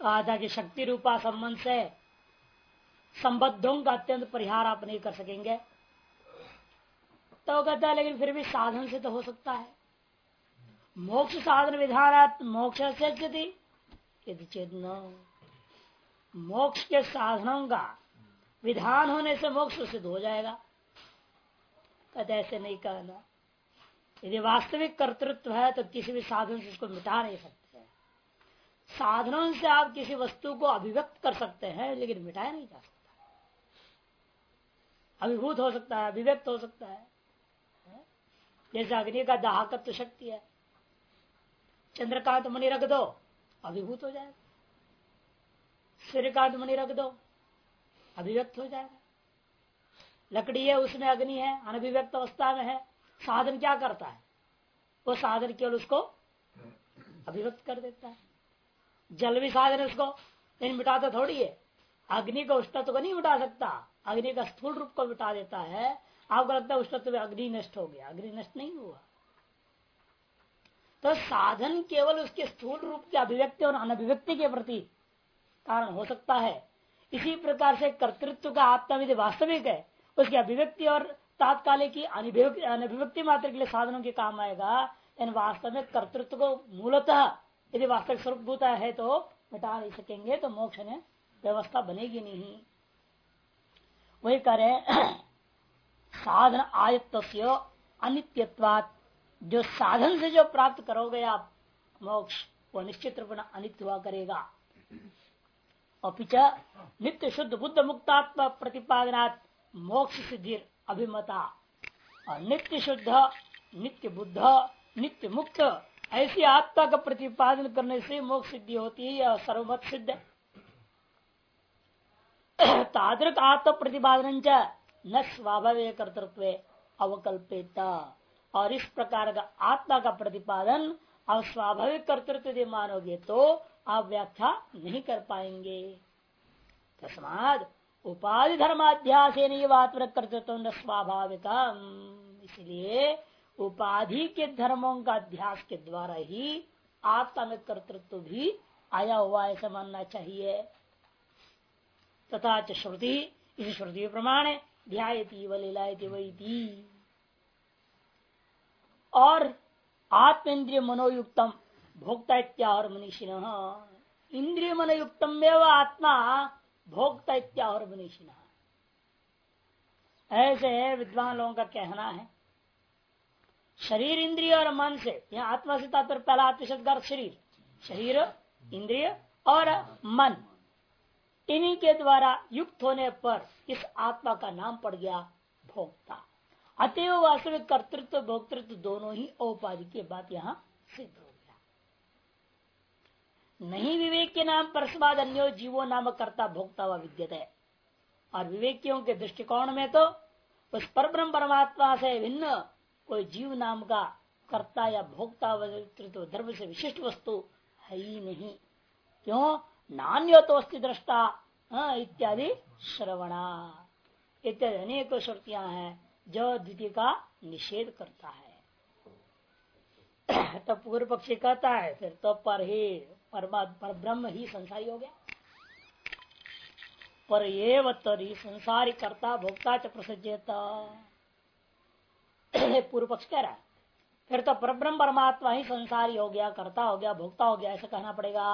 कहा था कि शक्ति रूपा संबंध से संबद्धों का अत्यंत परिहार आप नहीं कर सकेंगे। तो कहता है लेकिन फिर भी साधन से तो हो सकता है। मोक्ष साधन विधानात् मोक्ष से यदि चेत न, मोक्ष के साधनों का विधान होने से मोक्ष सिद्ध हो जाएगा। कहते ऐसे नहीं कहना। यदि वास्तविक कर्तृत्व है तो किसी भी साधन से उसको मिटा नहीं सकते। साधनों से आप किसी वस्तु को अभिव्यक्त कर सकते हैं लेकिन मिटाया नहीं जा सकता। अभिभूत हो सकता है, अभिव्यक्त हो सकता है। जैसे अग्नि का दाहकत्व शक्ति है, चंद्रकांत मणि रख दो अभिभूत हो जाएगा, सूर्यकांत मणि रख दो अभिव्यक्त हो जाएगा। लकड़ी है उसमें अग्नि है, अनभिव्यक्त अवस्था में है। साधन क्या करता है? वो साधन केवल उसको अभिव्यक्त कर देता है। जल भी साधन है उसको, लेकिन मिटाता थोड़ी है। अग्नि का उष्णत्व को नहीं मिटा सकता, अग्नि का स्थूल रूप को मिटा देता है। आपको लगता है उष्णत्व में अग्नि नष्ट हो गया, अग्नि नष्ट नहीं हुआ। तो साधन केवल उसके स्थूल रूप की अभिव्यक्ति और अनभिव्यक्ति के प्रति कारण हो सकता है। इसी प्रकार से कर्तृत्व का आत्मा यदि वास्तविक है, उसकी अभिव्यक्ति और तात्कालिक की अनभिव्यक्ति मात्र के लिए साधनों के काम आएगा। इन वास्तव में कर्तृत्व को मूलतः यदि वास्तविक स्वरूपभूत है तो मिटा नहीं सकेंगे, तो मोक्ष ने व्यवस्था बनेगी नहीं। वही करें साधन आयत्तस्य अनित्यत्वात्, जो साधन से जो प्राप्त करोगे आप मोक्ष, वो निश्चित रूप में अनित्य हुआ करेगा। अपिच नित्य शुद्ध बुद्ध मुक्तात्म प्रतिपादनात् मोक्ष सिद्धि अभिमता। और नित्य शुद्ध, नित्य बुद्ध, नित्य मुक्त ऐसी आत्मा का प्रतिपादन करने से मोक्ष सिद्धि होती है, यह सर्वमत सिद्ध है। तादृक आत्म प्रतिपादन न स्वाभाविक कर्तृत्व अवकल्पित। और इस प्रकार का आत्मा का प्रतिपादन आप स्वाभाविक कर्तृत्व यदि मानोगे तो आप व्याख्या नहीं कर पाएंगे। तस्माद उपाधि धर्माध्यास कर्तृत्व न स्वाभाविक। इसलिए उपाधि के धर्मों का अध्यास के द्वारा ही आत्मा में कर्तृत्व भी आया हुआ ऐसा मानना चाहिए। तथा श्रुति, इस श्रुति प्रमाण ध्यायति व लीलायति वैति। और आत्मेन्द्रिय मनोयुक्तम भोक्ता इत्याहुर मनीषिण। इंद्रिय मनोयुक्तम एव आत्मा भोक्ता इत्याहुर मनीषिण, ऐसे विद्वान लोगों का कहना है। शरीर, इंद्रिय और मन से, यहाँ आत्मा से तात्पर्य पहला आत्मशब्द शरीर, शरीर, इंद्रिय और मन, इन्हीं के द्वारा युक्त होने पर इस आत्मा का नाम पड़ गया भोक्ता। अतएव वास्तविक कर्तृत्व भोक्तृत्व दोनों ही औपाधिक की बात यहाँ सिद्ध हो गया। नहीं विवेक के नाम परस्माद अन्यो जीवो नाम कर्ता भोक्ता व विद्यते। और विवेकियों के दृष्टिकोण में तो उस परब्रह्म परमात्मा से भिन्न कोई जीव नाम का कर्ता या भोक्ता व धर्म से विशिष्ट वस्तु है ही नहीं। क्यों? नान्यो तो अस्ति दृष्टा इत्यादि श्रवणा इत्यादि अनेक श्रुतियां हैं जो द्वितीय का निषेध करता है। तो पूर्व पक्षी कहता है फिर तो पर ब्रह्म ही संसारी हो गया। पर ये वही संसारी कर्ता भोक्ता च प्रसज्येत। पूर्व पक्ष कह रहा है फिर तो परब्रह्म परमात्मा ही संसारी हो गया, कर्ता हो गया, भोक्ता हो गया, ऐसा कहना पड़ेगा।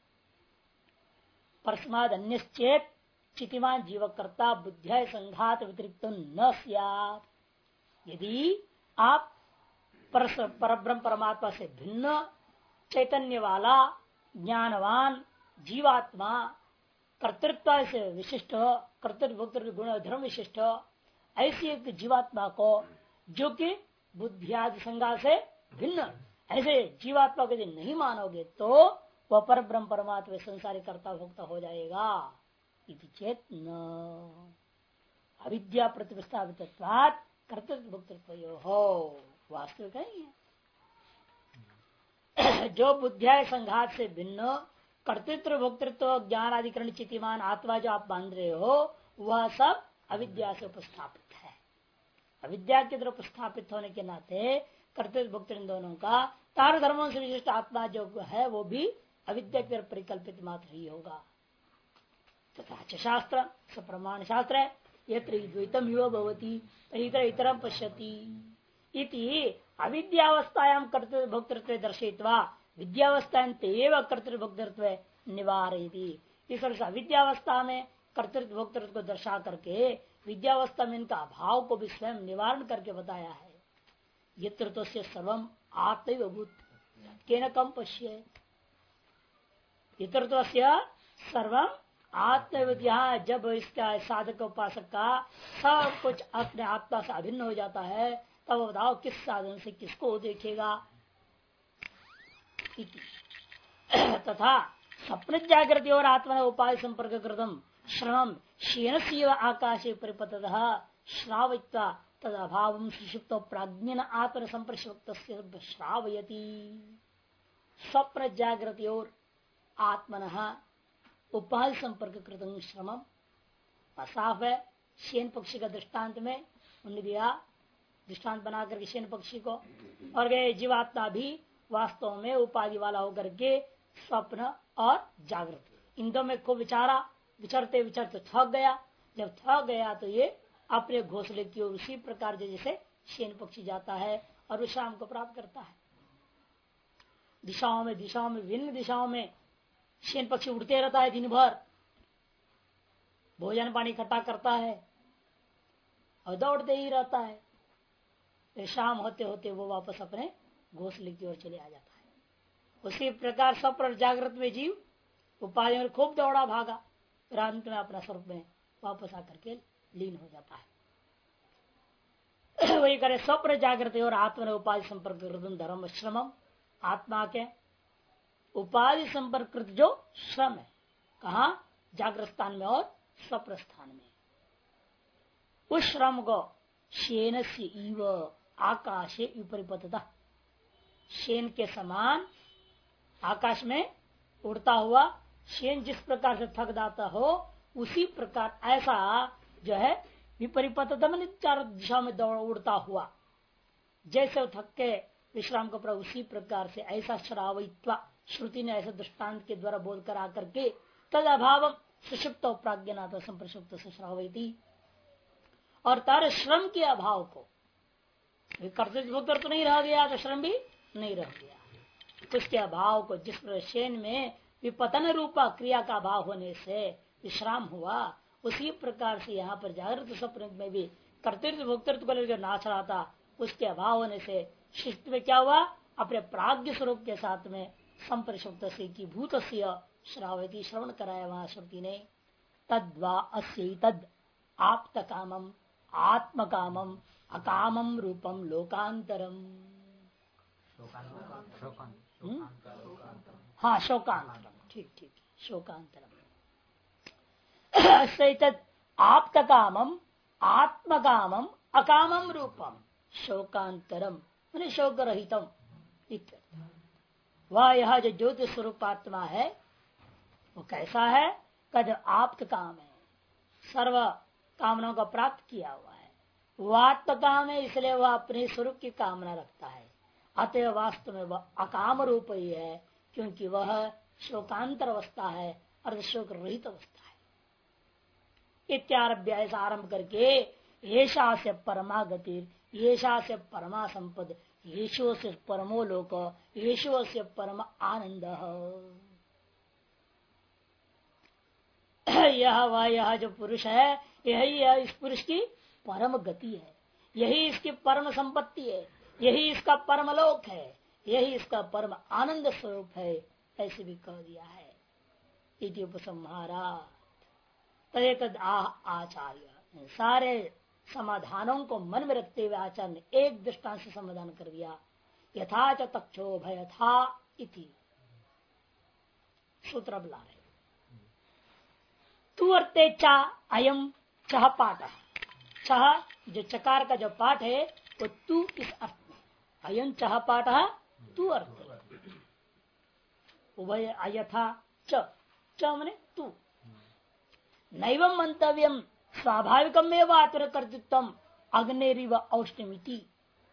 परस्माद अन्यश्चेत चितिमान जीवकर्ता बुद्धिया संघात व्यतिरिक्त न स्यात्। यदि आप परब्रह्म परमात्मा से भिन्न चैतन्य वाला ज्ञानवान जीवात्मा कर्तृत्व से विशिष्ट, कर्तृत्व भोक्तृत्व गुण धर्म विशिष्ट ऐसी एक जीवात्मा को जो कि बुद्धियादि संघात से भिन्न ऐसे जीवात्मा को यदि नहीं मानोगे तो वह पर ब्रह्म परमात्मा संसारी कर्ता भोक्ता हो जाएगा। इति चेत न अविद्या प्रतिष्ठापित कर्तृत्व भोक्तृत्व हो वास्तविक नहीं है। जो बुद्धिया संघात से भिन्न कर्तृत्व भोक्तृत्व ज्ञान अधिकरण चितिमान आत्मा जो आप मान रहे हो वह सब अविद्या से उपस्थापित है। अविद्या के द्वारा उपस्थापित होने के नाते कर्तृत्व भोक्तृत्व दोनों का तार धर्मों से विशिष्ट आत्मा जो है वो भी अविद्या की परिकल्पित मात्र ही होगा। तथा शास्त्र प्रमाण शास्त्र है यत्र द्वैतम युव भवती इतर इतरम पश्यति इति अविद्यावस्थायाम कर्तृत्व भोक्तृत्व दर्शयित्वा विद्यावस्था कर्तृत्व भोक्तृत्व निवारयति। इस अविद्यावस्था में कर्तृत्व भोक्तृत्व को दर्शा करके विद्यावस्था में इनका अभाव को भी स्वयं निवारण करके बताया है। यत्र तो सर्वम आत्मभूत केन कम पश्य इतर तो सर्वम आत्मविद। यहाँ जब इसका साधक उपासक का सब कुछ अपने आत्मा से अभिन्न हो जाता है तब बताओ किस साधन से किसको देखेगा। तथा स्वप्न जागृति और आत्मा उपाय संपर्क कृतम श्रम क्षीण से आकाशे परिपत श्रावित्वा तद अभाव सुषुप्त प्राज्ञन आत्म संप्रशुक्त श्रावयति। स्वप्न जागृति और आत्मन उपाय संपर्क कृतम श्रम असाफ है। शेन पक्षी का दृष्टांत में उन्होंने दिया, दृष्टांत बनाकर के शेन पक्षी को, और गए जीवात्मा भी वास्तव में उपाधि वाला होकर के स्वप्न और जागृत इन दो में खूब विचारा, विचरते विचरते थक गया। जब थक गया तो ये अपने घोंसले की ओर उसी प्रकार जैसे शेन पक्षी जाता है और विश्राम को प्राप्त करता है। दिशाओं में विभिन्न दिशाओं में शेन पक्षी उड़ते रहता है, दिन भर भोजन पानी इकट्ठा करता है और दौड़ते ही रहता है। तो शाम होते होते वो वापस अपने घोंसले की ओर चले आ जाता है। उसी प्रकार स्वप्न जागृत में जीव उपाधि में खूब दौड़ा भागा, अंत में अपना स्वरूप में वापस आकर के लीन हो जाता है। वही करे स्वप्न जागृति और आत्मा उपाधि संपर्क धर्म श्रम आत्मा के उपाधि संपर्कृत जो श्रम है कहा जागृत स्थान में और स्वप्न स्थान में, उस श्रम को शेन से इव आकाशे विपरीपतता शेन के समान आकाश में उड़ता हुआ शेन जिस प्रकार से थक जाता हो उसी प्रकार ऐसा जो है विपरीपतता मैंने चार दिशा में दौड़ उड़ता हुआ जैसे वो थक के विश्राम को प्राप्त उसी प्रकार से ऐसा श्रावित्वा श्रुति ने ऐसे दृष्टांत के द्वारा बोध कर आकर के तद अभाव सुषुप्त प्राज्ञनाथ संप्रसुप्त से श्रावयति और तार श्रम के अभाव को कर्तव्य तो नहीं रह गया तो श्रम भी नहीं रह गया। उसके अभाव को जिस शेन में विपतन रूपा क्रिया का अभाव होने से विश्राम हुआ उसी प्रकार से यहाँ पर जागृत स्वप्न में भी कर्तृत्व भोक्तृत्व को जो नाच रहा था उसके अभाव होने से शिष्ट में क्या हुआ अपने प्राज्ञ स्वरूप के साथ में संप्रशुप्त से की भूत श्रावती श्रवण कराया वहां श्रुति ने तद्वा अस्य तद आप्त कामम आत्म कामम अकामम रूपम लोकांतरम। हाँ शोकांतरम, ठीक ठीक शोकांतरम। तद आप्त कामम आत्म कामम अकामम रूपम शोकांतरम मैंने शोक रहितम। वह यह जो ज्योति स्वरूप आत्मा है वो कैसा है कद आप्त काम है, सर्व कामनाओं का प्राप्त किया हुआ है। वह आत्म काम है इसलिए वह अपने स्वरूप की कामना रखता है, अतः वास्तव में वह अकाम रूप ही है क्योंकि वह शोकांतर अवस्था है अर्ध शोक रहित अवस्था है। इत्यारभ्य ऐसा आरंभ करके येषा से परमा गति येषा से परमा संपद येषो से परमो लोक येषो से परम आनंद। यह जो पुरुष है यही इस पुरुष की परम गति है, यही इसकी परम संपत्ति है, यही इसका परम लोक है, यही इसका परम आनंद स्वरूप है, ऐसे भी कह दिया है। इति उपसंहारात् तदेतद् आचार्य सारे समाधानों को मन में रखते हुए आचार्य ने एक दृष्टांत से समाधान कर दिया। यथा च तक्षोभ यथा इति सूत्र बुला रहे तू अर्थे चा अयम चह पाठ चह जो चकार का जो पाठ है वो तू इस अर्थ में अयम चह पाठ तू अर्थ उभय अयथा च मने तू नैवं मंतव्यम स्वाभाविकम आत्मकर्तृत्व अग्निरिव औष्णमिति।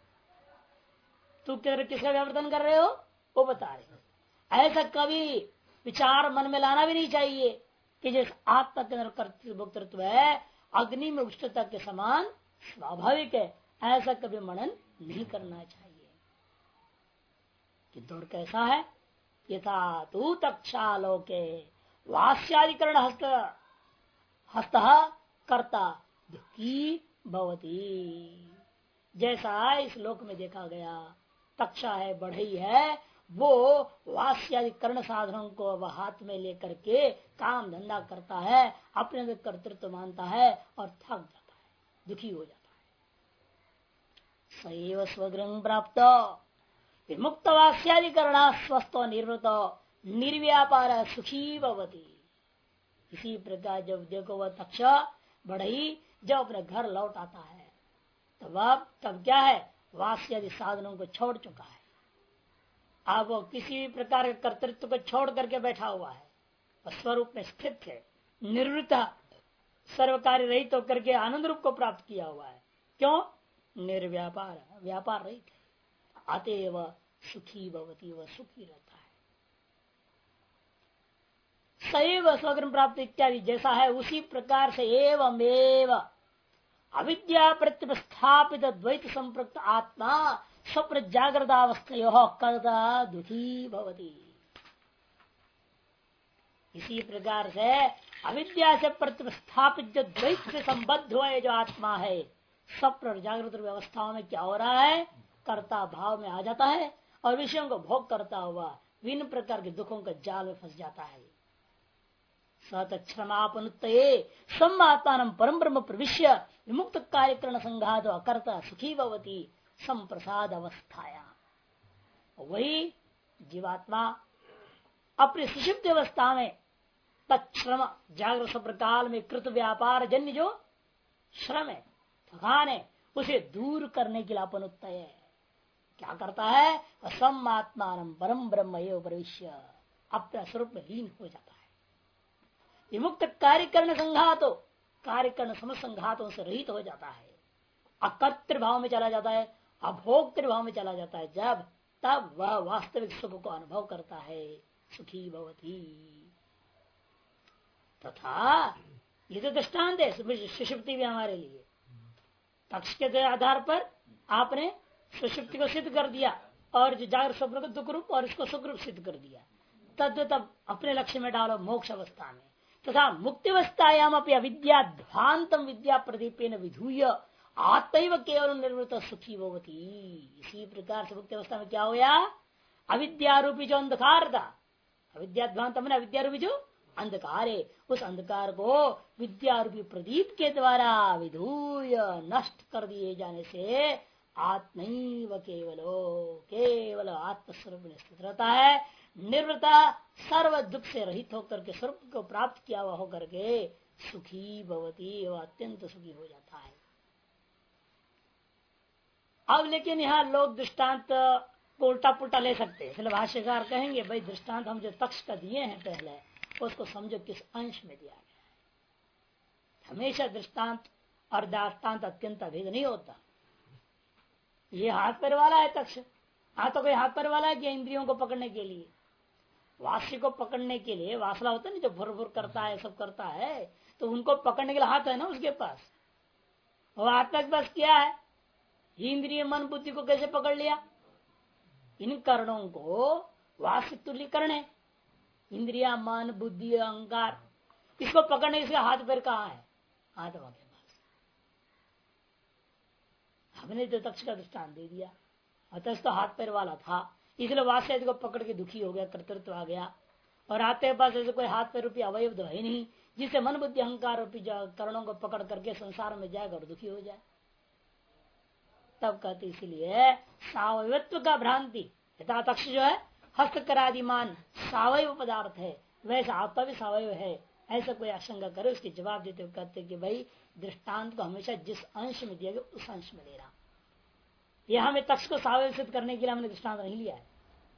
तू किसका व्यावर्तन कर रहे हो वो बता रहे। ऐसा कभी विचार मन में लाना भी नहीं चाहिए कि जिस आत्मा के अंदर कर्तृत्व भोक्तृत्व है अग्नि में उष्णता के समान स्वाभाविक है, ऐसा कभी मनन नहीं करना चाहिए। किंतु और कैसा है, यथा तू तक्षालोके वास्याधिकरण हस्त हस्त कर्ता दुखी भवती। जैसा इस लोक में देखा गया तक्षा है, बढ़ई है, वो वास्यादि कर्ण साधनों को वह हाथ में लेकर के काम धंधा करता है, अपने अंदर कर्तृत्व मानता है और थक जाता है, दुखी हो जाता है। सैव स्वगृह प्राप्त विमुक्त वास्याधिकरण स्वस्थ निर्वृत निर्व्यापार सुखी भवती। इसी प्रकार जब देखो वह तक्षा बढ़ई जब अपने घर लौट आता है तब क्या है, वास्यादि साधनों को छोड़ चुका है। अब वो किसी भी प्रकार के कर्तृत्व को छोड़ करके बैठा हुआ है, स्वरूप में स्थित है, निर्वृत सर्वकार्य रहित होकर के आनंद रूप को प्राप्त किया हुआ है। क्यों? निर्व्यापार, व्यापार रहित है, अतएव सुखी भवती, वह सुखी रहता है। सैव स्वग्रह प्राप्त इत्यादि जैसा है उसी प्रकार से एवमेव अविद्या प्रतिस्थापित द्वैत संपृक्त आत्मा स्वप्न जागृतावस्थयो कर्ता दुखी भवती। इसी प्रकार से अविद्या से प्रतिस्थापित जो द्वैत से संबद्ध हुआ जो आत्मा है स्वप्न और जागृत व्यवस्थाओं में क्या हो रहा है, कर्ता भाव में आ जाता है और विषयों को भोग करता हुआ विभिन्न प्रकार के दुखों का जाल में फंस जाता है। सतक्षमापनुत्तये सम्मात्मान परम ब्रह्म प्रविश्य विमुक्त कार्यकरण संघात अकर्ता सुखी भवती संप्रसाद अवस्थाया। वही जीवात्मा अपनी सुषुप्त अवस्था में तत्श्रम जागृत स्वप्न काल में कृत व्यापार जन्य जो श्रम है, थकान है, उसे दूर करने के लिए अपनुत्तय क्या करता है, सम्मात्मान परम ब्रह्म एवं प्रविश्य अपने स्वरूप में लीन हो जाता है। विमुक्त कार्यकरण संघातो कार्यकरण समस्त संघातों से रहित हो जाता है, अकर्तृ भाव में चला जाता है, अभोक्तृ भाव में चला जाता है। जब तब वह वास्तविक सुख को अनुभव करता है, सुखी भवती। तथा ये तो दृष्टांत है सुषुप्ति भी हमारे लिए। तक्ष के आधार पर आपने सुषुप्ति को सिद्ध कर दिया और जो जागृत स्वप्न को दुख रूप और इसको सुख रूप सिद्ध कर दिया। तब अपने लक्ष्य में डालो मोक्ष अवस्था में। तथा मुक्ति अवस्थायाम अपनी अविद्याध्वांतम विद्या प्रदीपेन विधूय आत्मैव केवल निर्वृत सुखी भवती। इसी प्रकार से मुक्ति अवस्था में क्या हो गया, अविद्यारूपी जो अंधकार था, अविद्याध्वांत मैंने अविद्यारूपी जो अंधकार है, उस अंधकार को विद्यारूपी प्रदीप के द्वारा विधूय नष्ट कर दिए जाने से आत्मैव केवल आत्मस्वरूप में स्थित रहता है, निर्वृता सर्व दुख से रहित होकर के स्वरूप को प्राप्त किया हुआ होकर के सुखी भवती, वह अत्यंत सुखी हो जाता है। अब लेकिन यहाँ लोग दृष्टांत को उल्टा पुल्टा ले सकते हैं, इसलिए भाष्यकार कहेंगे भाई दृष्टांत हम जो तक्ष का दिए हैं पहले उसको समझो किस अंश में दिया गया है। हमेशा दृष्टांत और दाष्टांत अत्यंत अभेद नहीं होता। ये हाथ पैर वाला है तक्ष, तो कोई हाथ पैर वाला है कि इंद्रियों को पकड़ने के लिए, वास्य को पकड़ने के लिए वासना होता नहीं जो भुर भुर करता है सब करता है, तो उनको पकड़ने के लिए हाथ है ना उसके पास। और आत्मा के पास क्या है, इंद्रिय मन बुद्धि को कैसे पकड़ लिया, इन करणों को वास्य तुल्य करण है, इंद्रिया मन बुद्धि अहंकार, इसको पकड़ने इसका हाथ पैर कहाँ है, आत्मा के पास। हमने तो तक्ष का दृष्टांत दे दिया, अतः तो हाथ पैर वाला था इसलिए वास्य को पकड़ के दुखी हो गया, कर्तृत्व आ गया। और आते के पास ऐसे कोई हाथ पैर रूपी अवयव तो है नहीं जिससे मन बुद्धि अहंकार रूपी करणों को पकड़ करके संसार में जाएगा और दुखी हो जाए। तब कहते इसलिए सावयवत्व का भ्रांति, यथा तक्ष जो है हस्तकरादिमान सावयव पदार्थ है, वैसा आत्मा भी सावयव है, ऐसा कोई आशंका करे उसके जवाब देते हुए कहते कि भाई दृष्टांत को हमेशा जिस अंश में दिया गया उस अंश में लेना। यह हमें तक्ष को सावयव सिद्ध करने के लिए हमने दृष्टांत नहीं लिया है।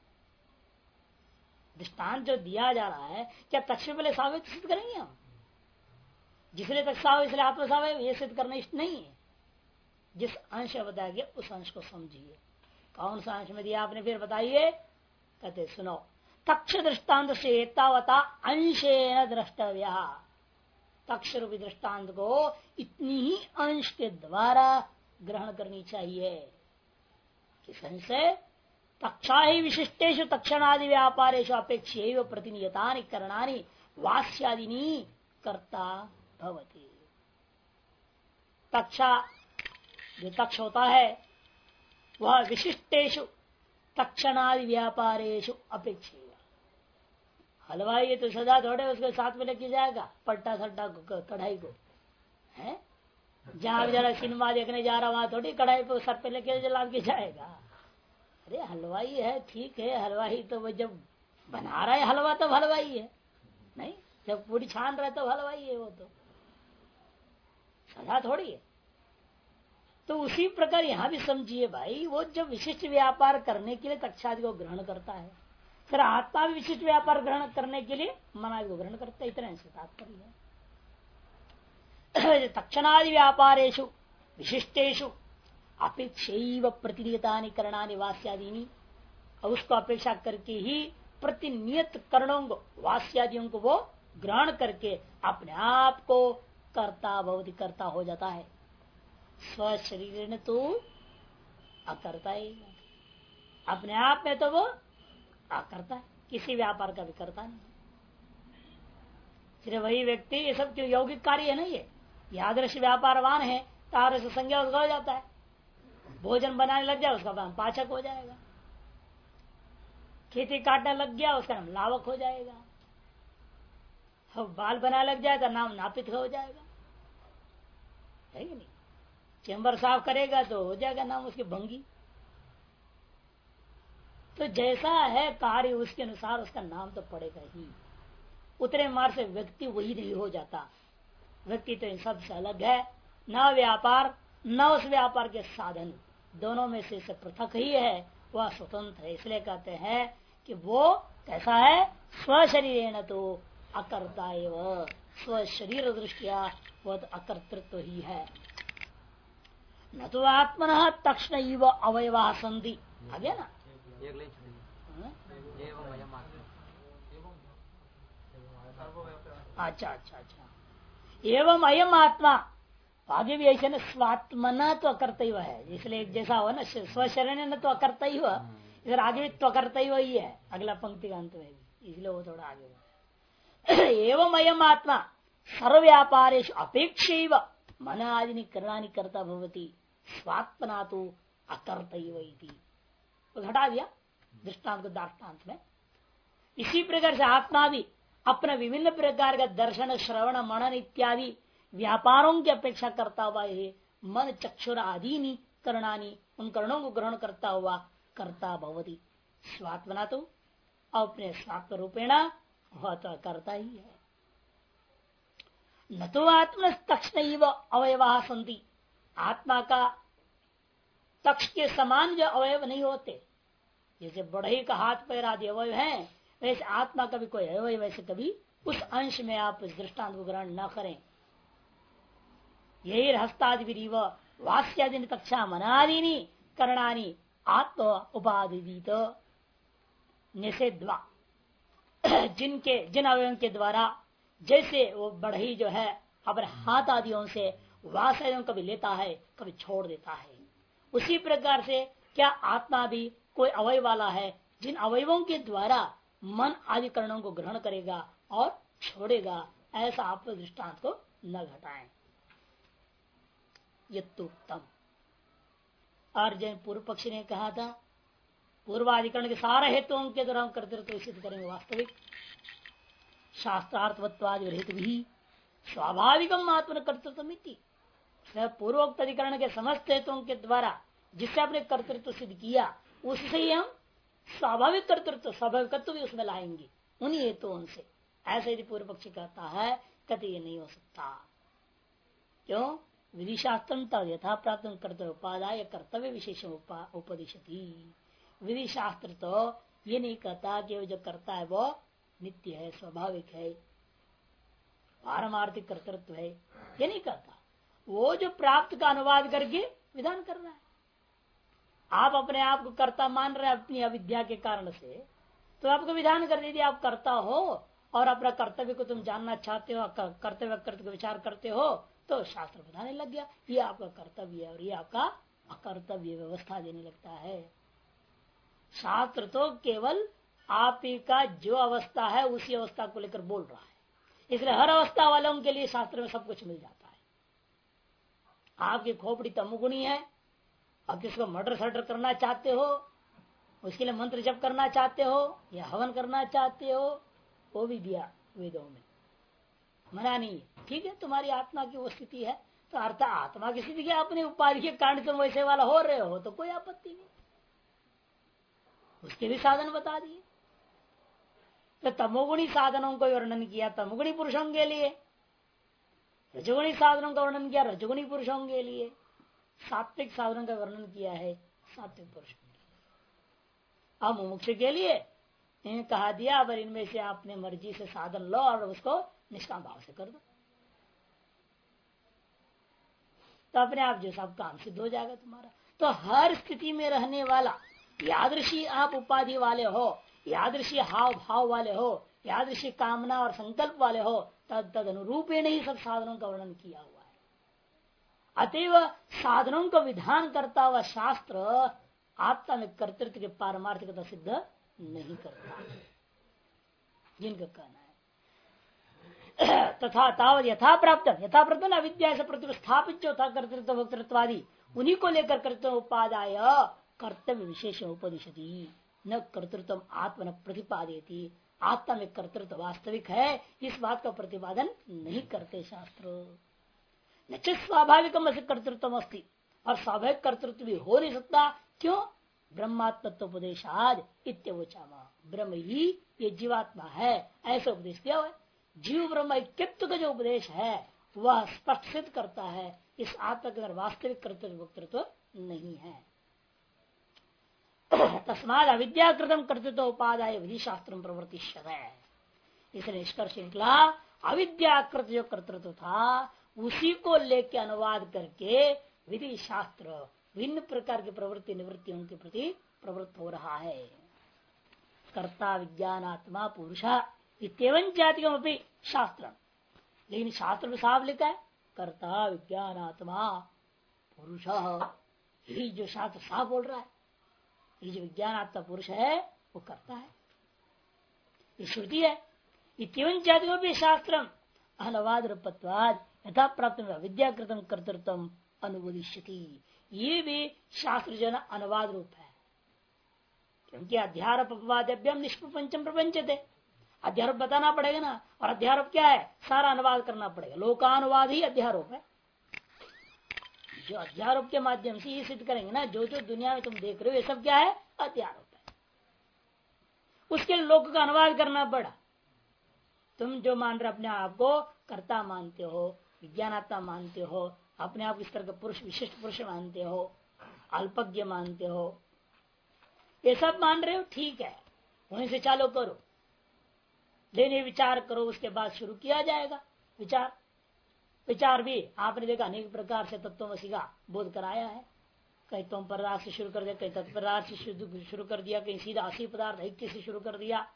दृष्टांत जो दिया जा रहा है क्या तक्ष में पहले सावयव सिद्ध करेंगे हम, जिसलिए तक सावयव इसलिए आत्मा सावयव, ये सिद्ध करना इष्ट नहीं है। जिस अंश बताया गया उस अंश को समझिए। कौन सा अंश में दिया आपने फिर बताइए। कहते सुनो, तक्ष दृष्टांत से एतावता अंशेन द्रष्टव्य। तक्ष रूपी दृष्टांत को इतनी ही अंश के द्वारा ग्रहण करनी चाहिए। संशय तक्षा ही विशिष्टेषु तक्षणादि व्यापारेषु अपेक्षेय प्रतिनियतानि करणानि वास्यादिनी कर्ता भवति। तक्षा जो तक्ष होता है वह विशिष्टेषु तक्षणादि व्यापारेषु अपेक्षेय। हलवाई तो सदा थोड़े उसके साथ में लेके जाएगा पट्टा सट्टा कढ़ाई को है। जहां जरा सिनेमा देखने जा रहा वहां थोड़ी कढ़ाई पे सर पे लेके जला के जाएगा। अरे हलवाई है ठीक है, हलवाई तो वो जब बना रहा है हलवा तो हलवाई है, नहीं जब पूरी छान रहा है तो हलवाई है, वो तो सदा थोड़ी है। तो उसी प्रकार यहां भी समझिए भाई, वो जब विशिष्ट व्यापार करने के लिए तक्षादि को ग्रहण करता है, फिर आत्मा भी विशिष्ट व्यापार ग्रहण करने के लिए मनादि को ग्रहण करता है। इतना से तात्पर्य है। तक्षणादि व्यापारेषु विशिष्टेषु अपेक्षैव प्रतिनियतानि करणानि वास्यादीनि, और उसको अपेक्षा करके ही प्रतिनियत करणों को वास्यादियों को वो ग्रहण करके अपने आप को कर्ता भवति कर्ता हो जाता है। स्व शरीर ने तो अकर्ता ही, अपने आप में तो वो अकर्ता है, किसी व्यापार का भी करता नहीं। सिर्फ वही व्यक्ति, ये सब जो यौगिक कार्य है ना, ये आदर्श व्यापारवान है तो आदर्श संज्ञा उसका हो जाता है। भोजन बनाने लग जाए उसका नाम पाचक हो जाएगा, खेती काटने लग गया उसका नाम लावक हो जाएगा, बाल बनाने लग जाए तो नाम नापित हो जाएगा, है कि नहीं। चेंबर साफ करेगा तो हो जाएगा नाम उसकी भंगी। तो जैसा है कार्य उसके अनुसार उसका नाम तो पड़ेगा ही। उतरे मार से व्यक्ति वही नहीं हो जाता। व्यक्ति तो इन सबसे अलग है, न व्यापार न उस व्यापार के साधन, दोनों में से पृथक ही है, वह स्वतंत्र है। इसलिए कहते हैं कि वो कैसा है, स्व शरीर न तो अकर्ता एवं, स्व शरीर दृष्टिया वह तो अकर्तृत्व ही है। न तो आत्मन तक्षण अवयवा संधि आ गया ना। अच्छा अच्छा अच्छा, एवं अयम आत्मा, आगे भी ऐसे न स्वात्मना तो अकर्ता है, इसलिए जैसा हुआ ना स्वशरण न तो अकर्ता ही हुआ, इधर आगे भी तो अकर्ता ही है अगला पंक्ति का अंत में भी, इसलिए वो थोड़ा आगे हुआ। एवं अयम आत्मा सर्व व्यापारेषु अपेक्षैव मन आदि करणानि कर्ता भवति स्वात्मना तो अकर्ता तो घटा दिया दृष्टांत को दाष्टान्त में। इसी प्रकार से आत्मा भी अपने विभिन्न प्रकार का दर्शन श्रवण मनन इत्यादि व्यापारों की अपेक्षा करता हुआ है मन चक्षुर आदि करणानी, उन करणों को ग्रहण करता हुआ कर्ता भवति स्वात्मना तो अपने स्वात्म रूपेण वह तो करता ही है। न तो आत्मा तक्षण अवयवा संति, आत्मा का तक्ष के समान जो अवयव नहीं होते, जैसे बढ़ई का हाथ पैर आदि अवयव है, वैसे आत्मा का भी कोई अवयव वैसे कभी उस अंश में आप इस दृष्टांत को ग्रहण न करें। यही हस्तादि वास्यादि तक्षा मनादि करणानी आत्म उपाधित निषेधवा, जिन अवयवों के द्वारा जैसे वो बढ़ई जो है अपने हाथ आदियों से वासनाओं कभी लेता है कभी छोड़ देता है, उसी प्रकार से क्या आत्मा भी कोई अवयव वाला है जिन अवयवों के द्वारा मन आदि करणों को ग्रहण करेगा और छोड़ेगा। ऐसा आप दृष्टांत को न घटाएं। यत्तुक्तम, और जैन पूर्व पक्षी ने कहा था पूर्वाधिकरण के सारे हेतुओं के द्वारा हम कर्तृत्व सिद्ध करेंगे। वास्तविक शास्त्रार्थवत्वादि रहित भी स्वाभाविकम आत्मन कर्तृत्व, पूर्वोक्त अधिकरण के समस्त हेतुओं के द्वारा जिससे आपने कर्तृत्व सिद्ध किया उससे ही हम स्वाभाविक कर्तृत्व स्वाभाविकत्व भी उसमें लाएंगे उन्हीं हेतुओं से। ऐसे यदि पूर्व पक्षी कहता है कहते ये नहीं हो सकता। क्यों? विधि शास्त्रम तद यथा प्राप्त कर्तव्य उपादाय कर्तव्य विशेष उपदिशति। विधि शास्त्र तो ये नहीं कहता कि वो जो करता है वो नित्य है, स्वाभाविक है, पारमार्थिक कर्तृत्व है, ये नहीं कहता। वो जो प्राप्त का अनुवाद करके विधान कर रहा है। आप अपने आप को कर्ता मान रहे हैं अपनी अविद्या के कारण से, तो आपको विधान कर दीजिए, आप करता हो और अपना कर्तव्य को तुम जानना चाहते हो, कर्तव्य कर्तव्य विचार करते हो, तो शास्त्र बताने लग गया ये आपका कर्तव्य है और ये आपका अकर्तव्य, व्यवस्था देने लगता है। शास्त्र तो केवल आप ही का जो अवस्था है उसी अवस्था को लेकर बोल रहा है, इसलिए हर अवस्था वालों के लिए शास्त्र में सब कुछ मिल जाता है। आपकी खोपड़ी तमोगुणी है, आप किसको मर्डर सर्डर करना चाहते हो, उसके लिए मंत्र जप करना चाहते हो या हवन करना चाहते हो, वो भी दिया वेदों में, मना नहीं। ठीक है, तुम्हारी आत्मा की वो स्थिति है, तो अर्थ आत्मा की स्थिति की अपने उपाधि के कारण तुम वैसे वाला हो रहे हो तो कोई आपत्ति नहीं, उसके भी साधन बता दिए। तो तमोगुणी साधनों को वर्णन किया तमोगुणी पुरुषों के लिए, रजोगुणी साधनों का वर्णन किया रजोगुणी पुरुषों के लिए, सात्विक साधनों का वर्णन किया है सात्विक पुरुषों के लिए। अब मुमुक्ष के लिए इन्हें कहा दिया, अब इनमें से आपने मर्जी से साधन लो और उसको निष्काम भाव से कर दो, तो अपने आप जो सब काम सिद्ध हो जाएगा तुम्हारा। तो हर स्थिति में रहने वाला, यादृशी आप उपाधि वाले हो, यादृशी हाव भाव वाले हो, यादृशी कामना और संकल्प वाले हो, तद अनुरूप ही नहीं सब साधनों का वर्णन किया हुआ है। अतएव साधनों का विधान करता हुआ शास्त्र आत्मा में कर्तृत्व के पारमार्थिकता सिद्ध नहीं करता, जिनका कहना है। तथा तावत यथा प्राप्त अविद्या से प्रतिस्थापित जो था कर्तृत्व भोक्तृत्वादि, उन्हीं को लेकर कर्तव्य उपादाय कर्तव्य विशेष उपदिशति, न कर्तृत्व आत्मा न प्रतिपादयति, आत्मा में कर्तृत्व वास्तविक है इस बात का प्रतिपादन नहीं करते शास्त्र। न स्वाभाविक कर्तृत्व अस्ति, और स्वाभाविक कर्तृत्व भी हो नहीं सकता, क्यों? ब्रह्मात्मत्वोपदेशाद इत्यवोचामा, ब्रह्म ही ये जीवात्मा है ऐसा उपदेश दिया हुआ है। जीव ब्रह्म ऐक्यत्व का जो उपदेश है वह स्पष्ट सिद्ध करता है इस आत्मा के अंदर वास्तविक कर्तृत्व भोक्तृत्व नहीं है। तस्माद अविद्याकृतम कर्तृत्व उपादाय विधि शास्त्र प्रवर्तिष्यते है, इसलिए निष्कर्ष निकला अविद्याकृत जो कर्तृत्व था उसी को लेकर अनुवाद करके विधि शास्त्र भिन्न प्रकार की प्रवृत्ति निवृत्तियों के प्रति प्रवृत्त हो रहा है। कर्ता विज्ञानात्मा पुरुष इतम जातिकमपि शास्त्र, लेकिन शास्त्र में साफ लिखा है कर्ता विज्ञानात्मा पुरुष, यही जो शास्त्र साफ बोल रहा है, ये जो विज्ञानात्मा पुरुष है वो करता है, ये श्रुति है। इतम जातिकमपि शास्त्रम अनुवाद रूपत्वाद यथा प्राप्त विद्याकृतम कर्तृत्व अनुवदिष्यति, ये भी शास्त्र जो है अनुवाद रूप है, क्योंकि अध्यारोप अपवाद्यभ्यम निष्प्रपंचम प्रपंचते, अध्यारोप बताना पड़ेगा ना, और अध्यारोप क्या है? सारा अनुवाद करना पड़ेगा, लोकानुवाद ही अध्यारोप है। जो अध्यारोप के माध्यम से ये सिद्ध करेंगे ना, जो जो दुनिया में तुम देख रहे हो ये सब क्या है? अध्यारोप है। उसके लिए लोक का अनुवाद करना पड़ा। तुम जो मान रहे अपने आप को कर्ता मानते हो, विज्ञानात्मा मानते हो, अपने आप इस तरह का पुरुष विशिष्ट पुरुष मानते हो, अल्पज्ञ मानते हो, ये सब मान रहे हो, ठीक है, वहीं से चालू करो, लेने विचार करो, उसके बाद शुरू किया जाएगा विचार। विचार भी आपने देखा अनेक प्रकार से तत्वमसि का बोध कराया है, कहीं तुम पदार्थ से शुरू कर दिया, कहीं तत्पदार्थ से शुरू कर दिया, कहीं सीधा असी पदार्थ ऐक्य से शुरू कर दिया।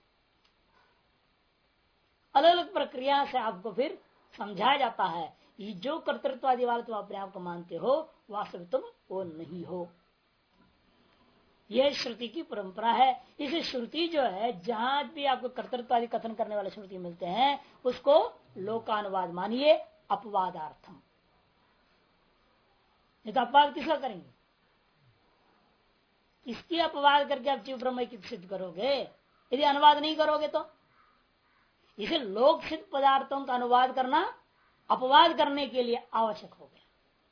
अलग अलग प्रक्रिया से आपको फिर समझाया जाता है ये जो कर्तृत्वादि वाले तुम अपने आप को मानते हो वास्तव तुम वो नहीं हो। यह श्रुति की परंपरा है। इसे श्रुति जो है जहां भी आपको कर्तृत्वादि कथन करने वाले श्रुति मिलते हैं उसको लोकानुवाद मानिए, अपवादार्थम। नहीं तो अपवाद किसका करेंगे? किसकी अपवाद करके आप जीव ब्रह्म की सिद्ध करोगे यदि अनुवाद नहीं करोगे तो? इसे लोक सिद्ध पदार्थों का अनुवाद करना अपवाद करने के लिए आवश्यक हो गया।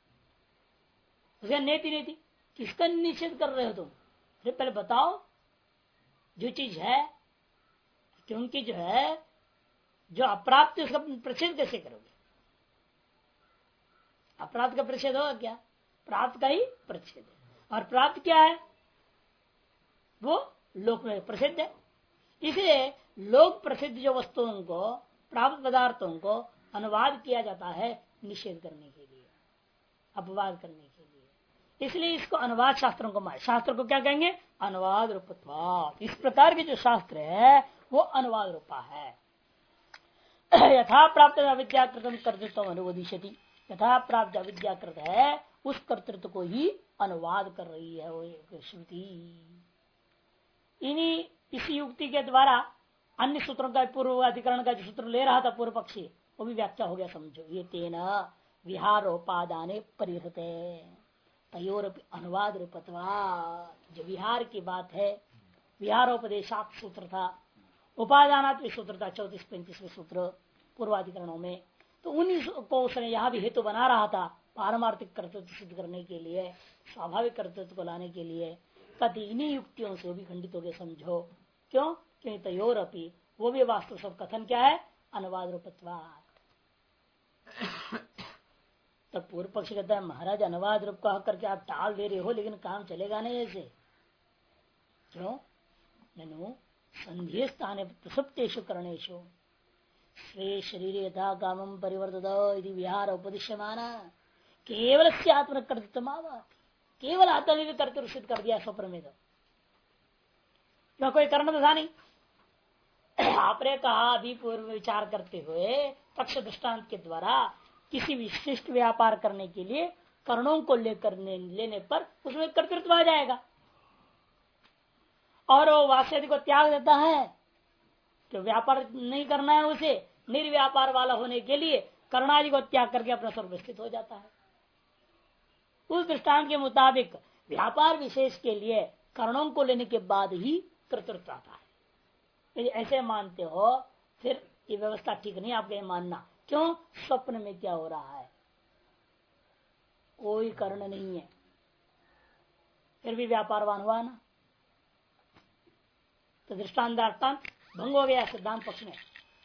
नेति नेति किसका निषेध कर रहे हो तुम? फिर पहले बताओ जो चीज है, क्योंकि जो है जो अप्राप्त उसका प्रच्छेद कैसे करोगे? अप्राप्त का प्रच्छेद होगा क्या? प्राप्त का ही प्रच्छेद है, और प्राप्त क्या है? वो लोक में प्रसिद्ध है। इसलिए लोक प्रसिद्ध जो वस्तुओं को, प्राप्त पदार्थों को अनुवाद किया जाता है निषेध करने के लिए, अपवाद करने के लिए। इसलिए इसको अनुवाद शास्त्रों को शास्त्र को क्या कहेंगे? अनुवाद रूपत्वात्। इस प्रकार के जो शास्त्र है वो अनुवाद रूपा है। यथा प्राप्त अविद्याकृतम कर्तृत्व अनुवदिशति, यथा प्राप्त अविद्याकृत है उस कर्तृत्व को ही अनुवाद कर रही है वो श्रुति। इन्हीं इसी युक्ति के द्वारा अन्य सूत्रों का पूर्व अधिकरण का जो सूत्र ले रहा था पूर्व पक्षी, वो भी व्याख्या हो गया समझो। ये तेना विहारोपादाने परिहृते तयोर अनुवाद रूपत्वा। जो विहार की बात है, विहारोपदेशात सूत्र था, उपादानात्मक सूत्र था 34-35वें सूत्र पूर्वाधिकरणों में, तो उन्हीं को उसने यहाँ भी हेतु बना रहा था पारमार्थिक कर्तृत्व सिद्ध करने के लिए, स्वाभाविक कर्तृत्व को लाने के लिए। कति इन्हीं युक्तियों से वो भी खंडित हो गए समझो। क्यों? क्योंकि तयोर अपी, वो भी वास्तव सब कथन क्या है? अनुवाद रूपत्वात्। तो पूर्व पक्ष कहता है महाराज अनुवाद रूप कह करके आप टाल दे रहे हो, लेकिन काम चलेगा नहीं ऐसे। क्यों? ननु संधि स्थान प्रसुप्तेषु करणेषु स्वे शरीर यथा कामम परिवर्तत यदि विहार उपदिश्यमाना केवल से आत्म कर्तृत्व आवाति। केवल आत्मा में भी कर्तृत्व सिद्ध कर दिया स्वप्न में। तो क्यों? कोई कर्ण तो था नहीं। आपने कहा अभी पूर्व विचार करते हुए पक्ष दृष्टांत के द्वारा किसी विशिष्ट व्यापार करने के लिए कर्णों को लेने पर उसमें कर्तृत्व आ जाएगा, और वो वास्यदि को त्याग देता है कि व्यापार नहीं करना है, उसे निर्व्यापार वाला होने के लिए कर्णादि को त्याग करके अपना स्वरूप स्थित हो जाता है। उस दृष्टांत के मुताबिक व्यापार विशेष के लिए कर्णों को लेने के बाद ही कर्तृत्व आता है। यदि ऐसे मानते हो फिर ये व्यवस्था ठीक नहीं आपको मानना। क्यों? स्वप्न में क्या हो रहा है? कोई कर्ण नहीं है, फिर भी व्यापारवान हुआ ना, तो दृष्टांत भंग हो गया सिद्धांत पक्ष में।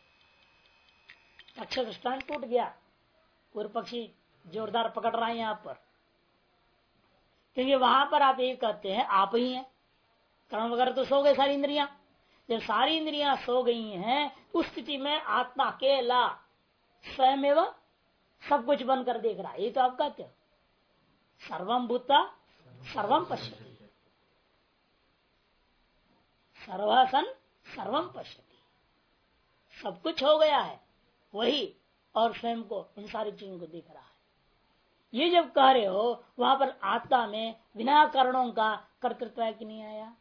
पक्ष दृष्टांत टूट गया। पूर्व पक्षी जोरदार पकड़ रहा है यहाँ पर, क्योंकि वहां पर आप ये कहते हैं आप ही हैं, कर्ण वगैरह तो सो गए सारी इंद्रियां। जब सारी इंद्रियां सो गई हैं उस स्थिति में आत्मा अकेला स्वयं एवं सब कुछ बन कर देख रहा है। ये तो आप कहते हो सर्वम भूता सर्वम पश्यति, सर्वसन सर्वम पश्यति। सब कुछ हो गया है वही, और स्वयं को इन सारी चीजों को देख रहा है। ये जब कह रहे हो वहां पर आत्मा में बिना कारणों का कर्तृत्व है कि नहीं आया?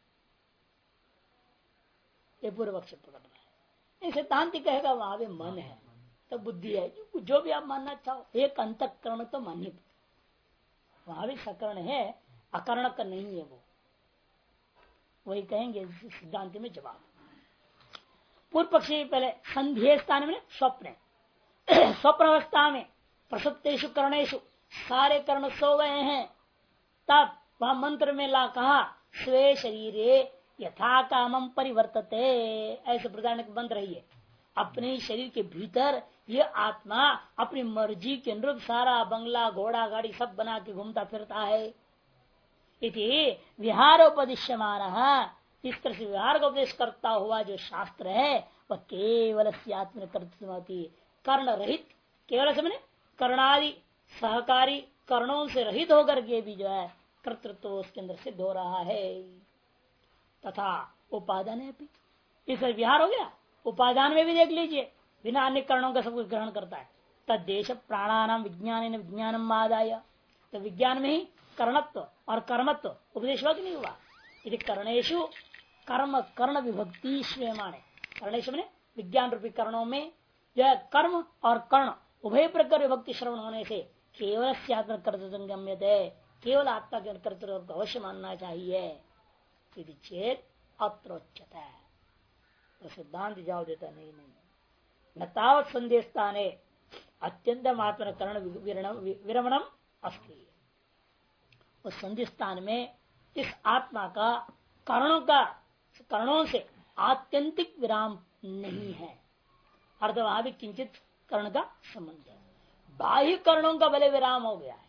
ये पूर्व पक्ष पकड़ रहा है। सिद्धांत कहेगा वहां भी मन है तो बुद्धि है, जो भी आप मानना चाहो। एक अंतःकरण तो मान्य, वहां भी सकरण है, अकर्ण का नहीं है वो। वही कहेंगे सिद्धांत में जवाब। पूर्व पक्षी पहले संधेय स्थान में स्वप्न स्वप्न अवस्था में प्रसुप्तेषु कर्णेषु सारे कर्ण सो गए हैं, तब वह मंत्र में ला कहा स्वे शरीरे यथा कामम परिवर्तते। ऐसे प्रकार मंत्र है। अपने शरीर के भीतर ये आत्मा अपनी मर्जी के अनुरूप सारा बंगला घोड़ा गाड़ी सब बना के घूमता फिरता है। इति विहारोपदिश्यमान, इस तरह से विहार का उपदेश करता हुआ जो शास्त्र है वह केवल आत्म कर्तृत्व कर्ण रहित, केवल समझे कर्णादि सहकारी कर्णों से रहित होकर के भी जो है कर्तृत्व उसके अंदर सिद्ध हो रहा है। तथा उपादान है, इस विहार हो गया। उपादान में भी देख लीजिए बिना अन्य कर्णों का सब कुछ ग्रहण करता है। तद्देश प्राणानाम विज्ञान विज्ञानम आदाय, तो विज्ञान में ही कर्णत्व और कर्मत्व उपदेश हुआ कि नहीं हुआ? यदि कर्णेशु कर्म कर्ण विभक्ति श्रेयमाणे, कर्णेशु में विज्ञान रूपी कर्णों में जो है कर्म और कर्ण उभय प्रकार विभक्ति श्रवण होने से केवल आत्म कर्तृत्व गम्यते, केवल आत्मा के कर्तृत्व को अवश्य मानना चाहिए। यदि चेत अत्रोच्यता है तो सिद्धांत जवाब देता नहीं न तावत संदेशस्थाने अत्यंत आत्म कर्ण विरमणम अस्ति। उस संधि स्थान में इस आत्मा का कर्णों से आत्यंतिक विराम नहीं है, अर्थ वहां भी किंचित कर्ण का संबंध है। बाह्य कर्णों का भले विराम हो गया है,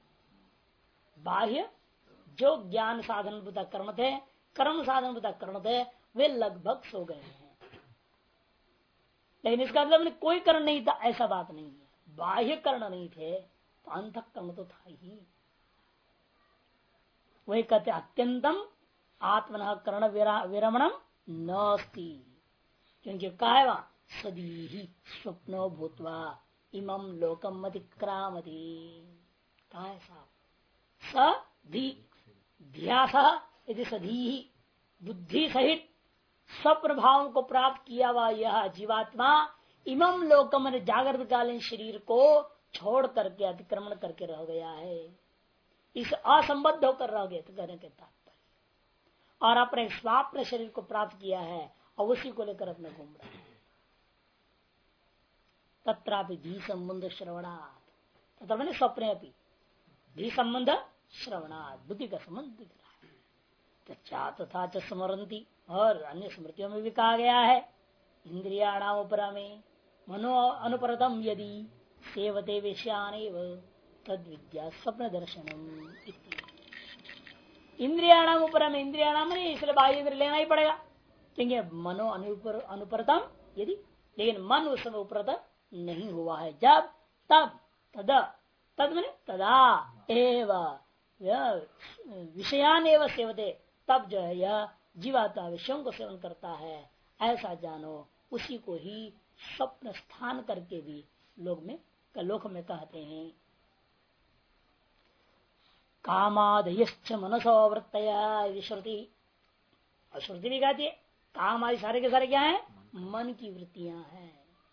बाह्य जो ज्ञान साधन बुता कर्म थे, कर्म साधन बुता कर्म थे, वे लगभग सो गए हैं। लेकिन इसका मतलब कोई कर्ण नहीं था ऐसा बात नहीं है। बाह्य कर्ण नहीं थे तो अंतः कर्ण तो था ही। वही कहते अत्यंतम आत्मन कर्ण विरमणम नास्ति, क्योंकि काय वहां सदी ही स्वप्नो भूतवा इमं लोकम अतिक्रामति। कहा है साहब, सधी ध्यास यदि सधी ही बुद्धि सहित स्वप्रभाव को प्राप्त किया हुआ यह जीवात्मा इमम लोकम जागृत कालीन शरीर को छोड़ करके अतिक्रमण करके रह गया है, इस असंबद्ध होकर रह गया तो कहने के तात्पर्य, और अपने स्वाप्न शरीर को प्राप्त किया है और उसी को लेकर अपने घूम रहा है। तत्रापि धी संबंध श्रवणात्, तथा मैंने स्वप्ने भी धी संबंध श्रवणात्, बुद्धि का संबंध दिख रहा है। तथा तथा च स्मरंती, और अन्य स्मृतियों में भी कहा गया है इंद्रियाणाम उपरमे मनो अनुपरतम यदि सेवते विषयानेव तद विद्या स्वप्न दर्शनम। इंद्रियाणाम उपरम, इंद्रियाणाम नहीं, इसलिए बाह्य इंद्रिय लेना ही पड़ेगा, क्योंकि मनो अनुपरतम यदि, लेकिन मन उस समय उपरत नहीं हुआ है जब, तब तद, तद मैंने तदा एव विषयान एव सेवते, तब जो है यह जीवात्मा विषयों को सेवन करता है, ऐसा जानो। उसी को ही स्वप्न स्थान करके भी लोक में कहते हैं। कामादयश्च मनसो वृत्तया श्रुति, और श्रुति भी कहती है काम आदि सारे के सारे क्या है, मन की वृत्तियां हैं।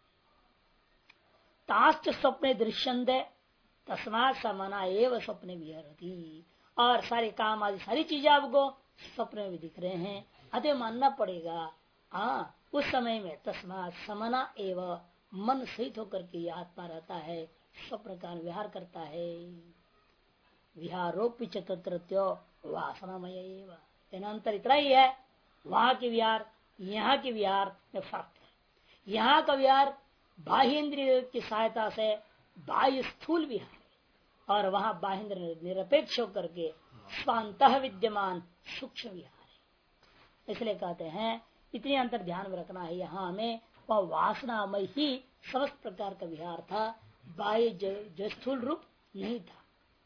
ताश्च स्वप्ने दृश्यन्ते तस्मात् समना एव स्वप्ने विहरति, और सारे काम आदि सारी चीजें आपको स्वप्न में भी दिख रहे हैं, अतः मानना पड़ेगा उस समय में तस्मात् समना एव, मन सहित होकर के ये आत्मा रहता है, स्वप्न का विहार करता है। विहारोपि चतुर्त्यो वासनामय एव, अंतर इतना ही है, वहां के विहार यहाँ के विहार में फर्क है। यहाँ का विहार बाह्य इंद्रिय की सहायता से बाह्य स्थूल विहार है, और वहां बाह्य निरपेक्ष होकर के स्वांत विद्यमान सूक्ष्म विहार है। इसलिए कहते हैं इतनी अंतर ध्यान में रखना है। यहाँ हमें वह वासनामय ही समस्त प्रकार का विहार था, बाह्य जो स्थूल रूप नहीं था,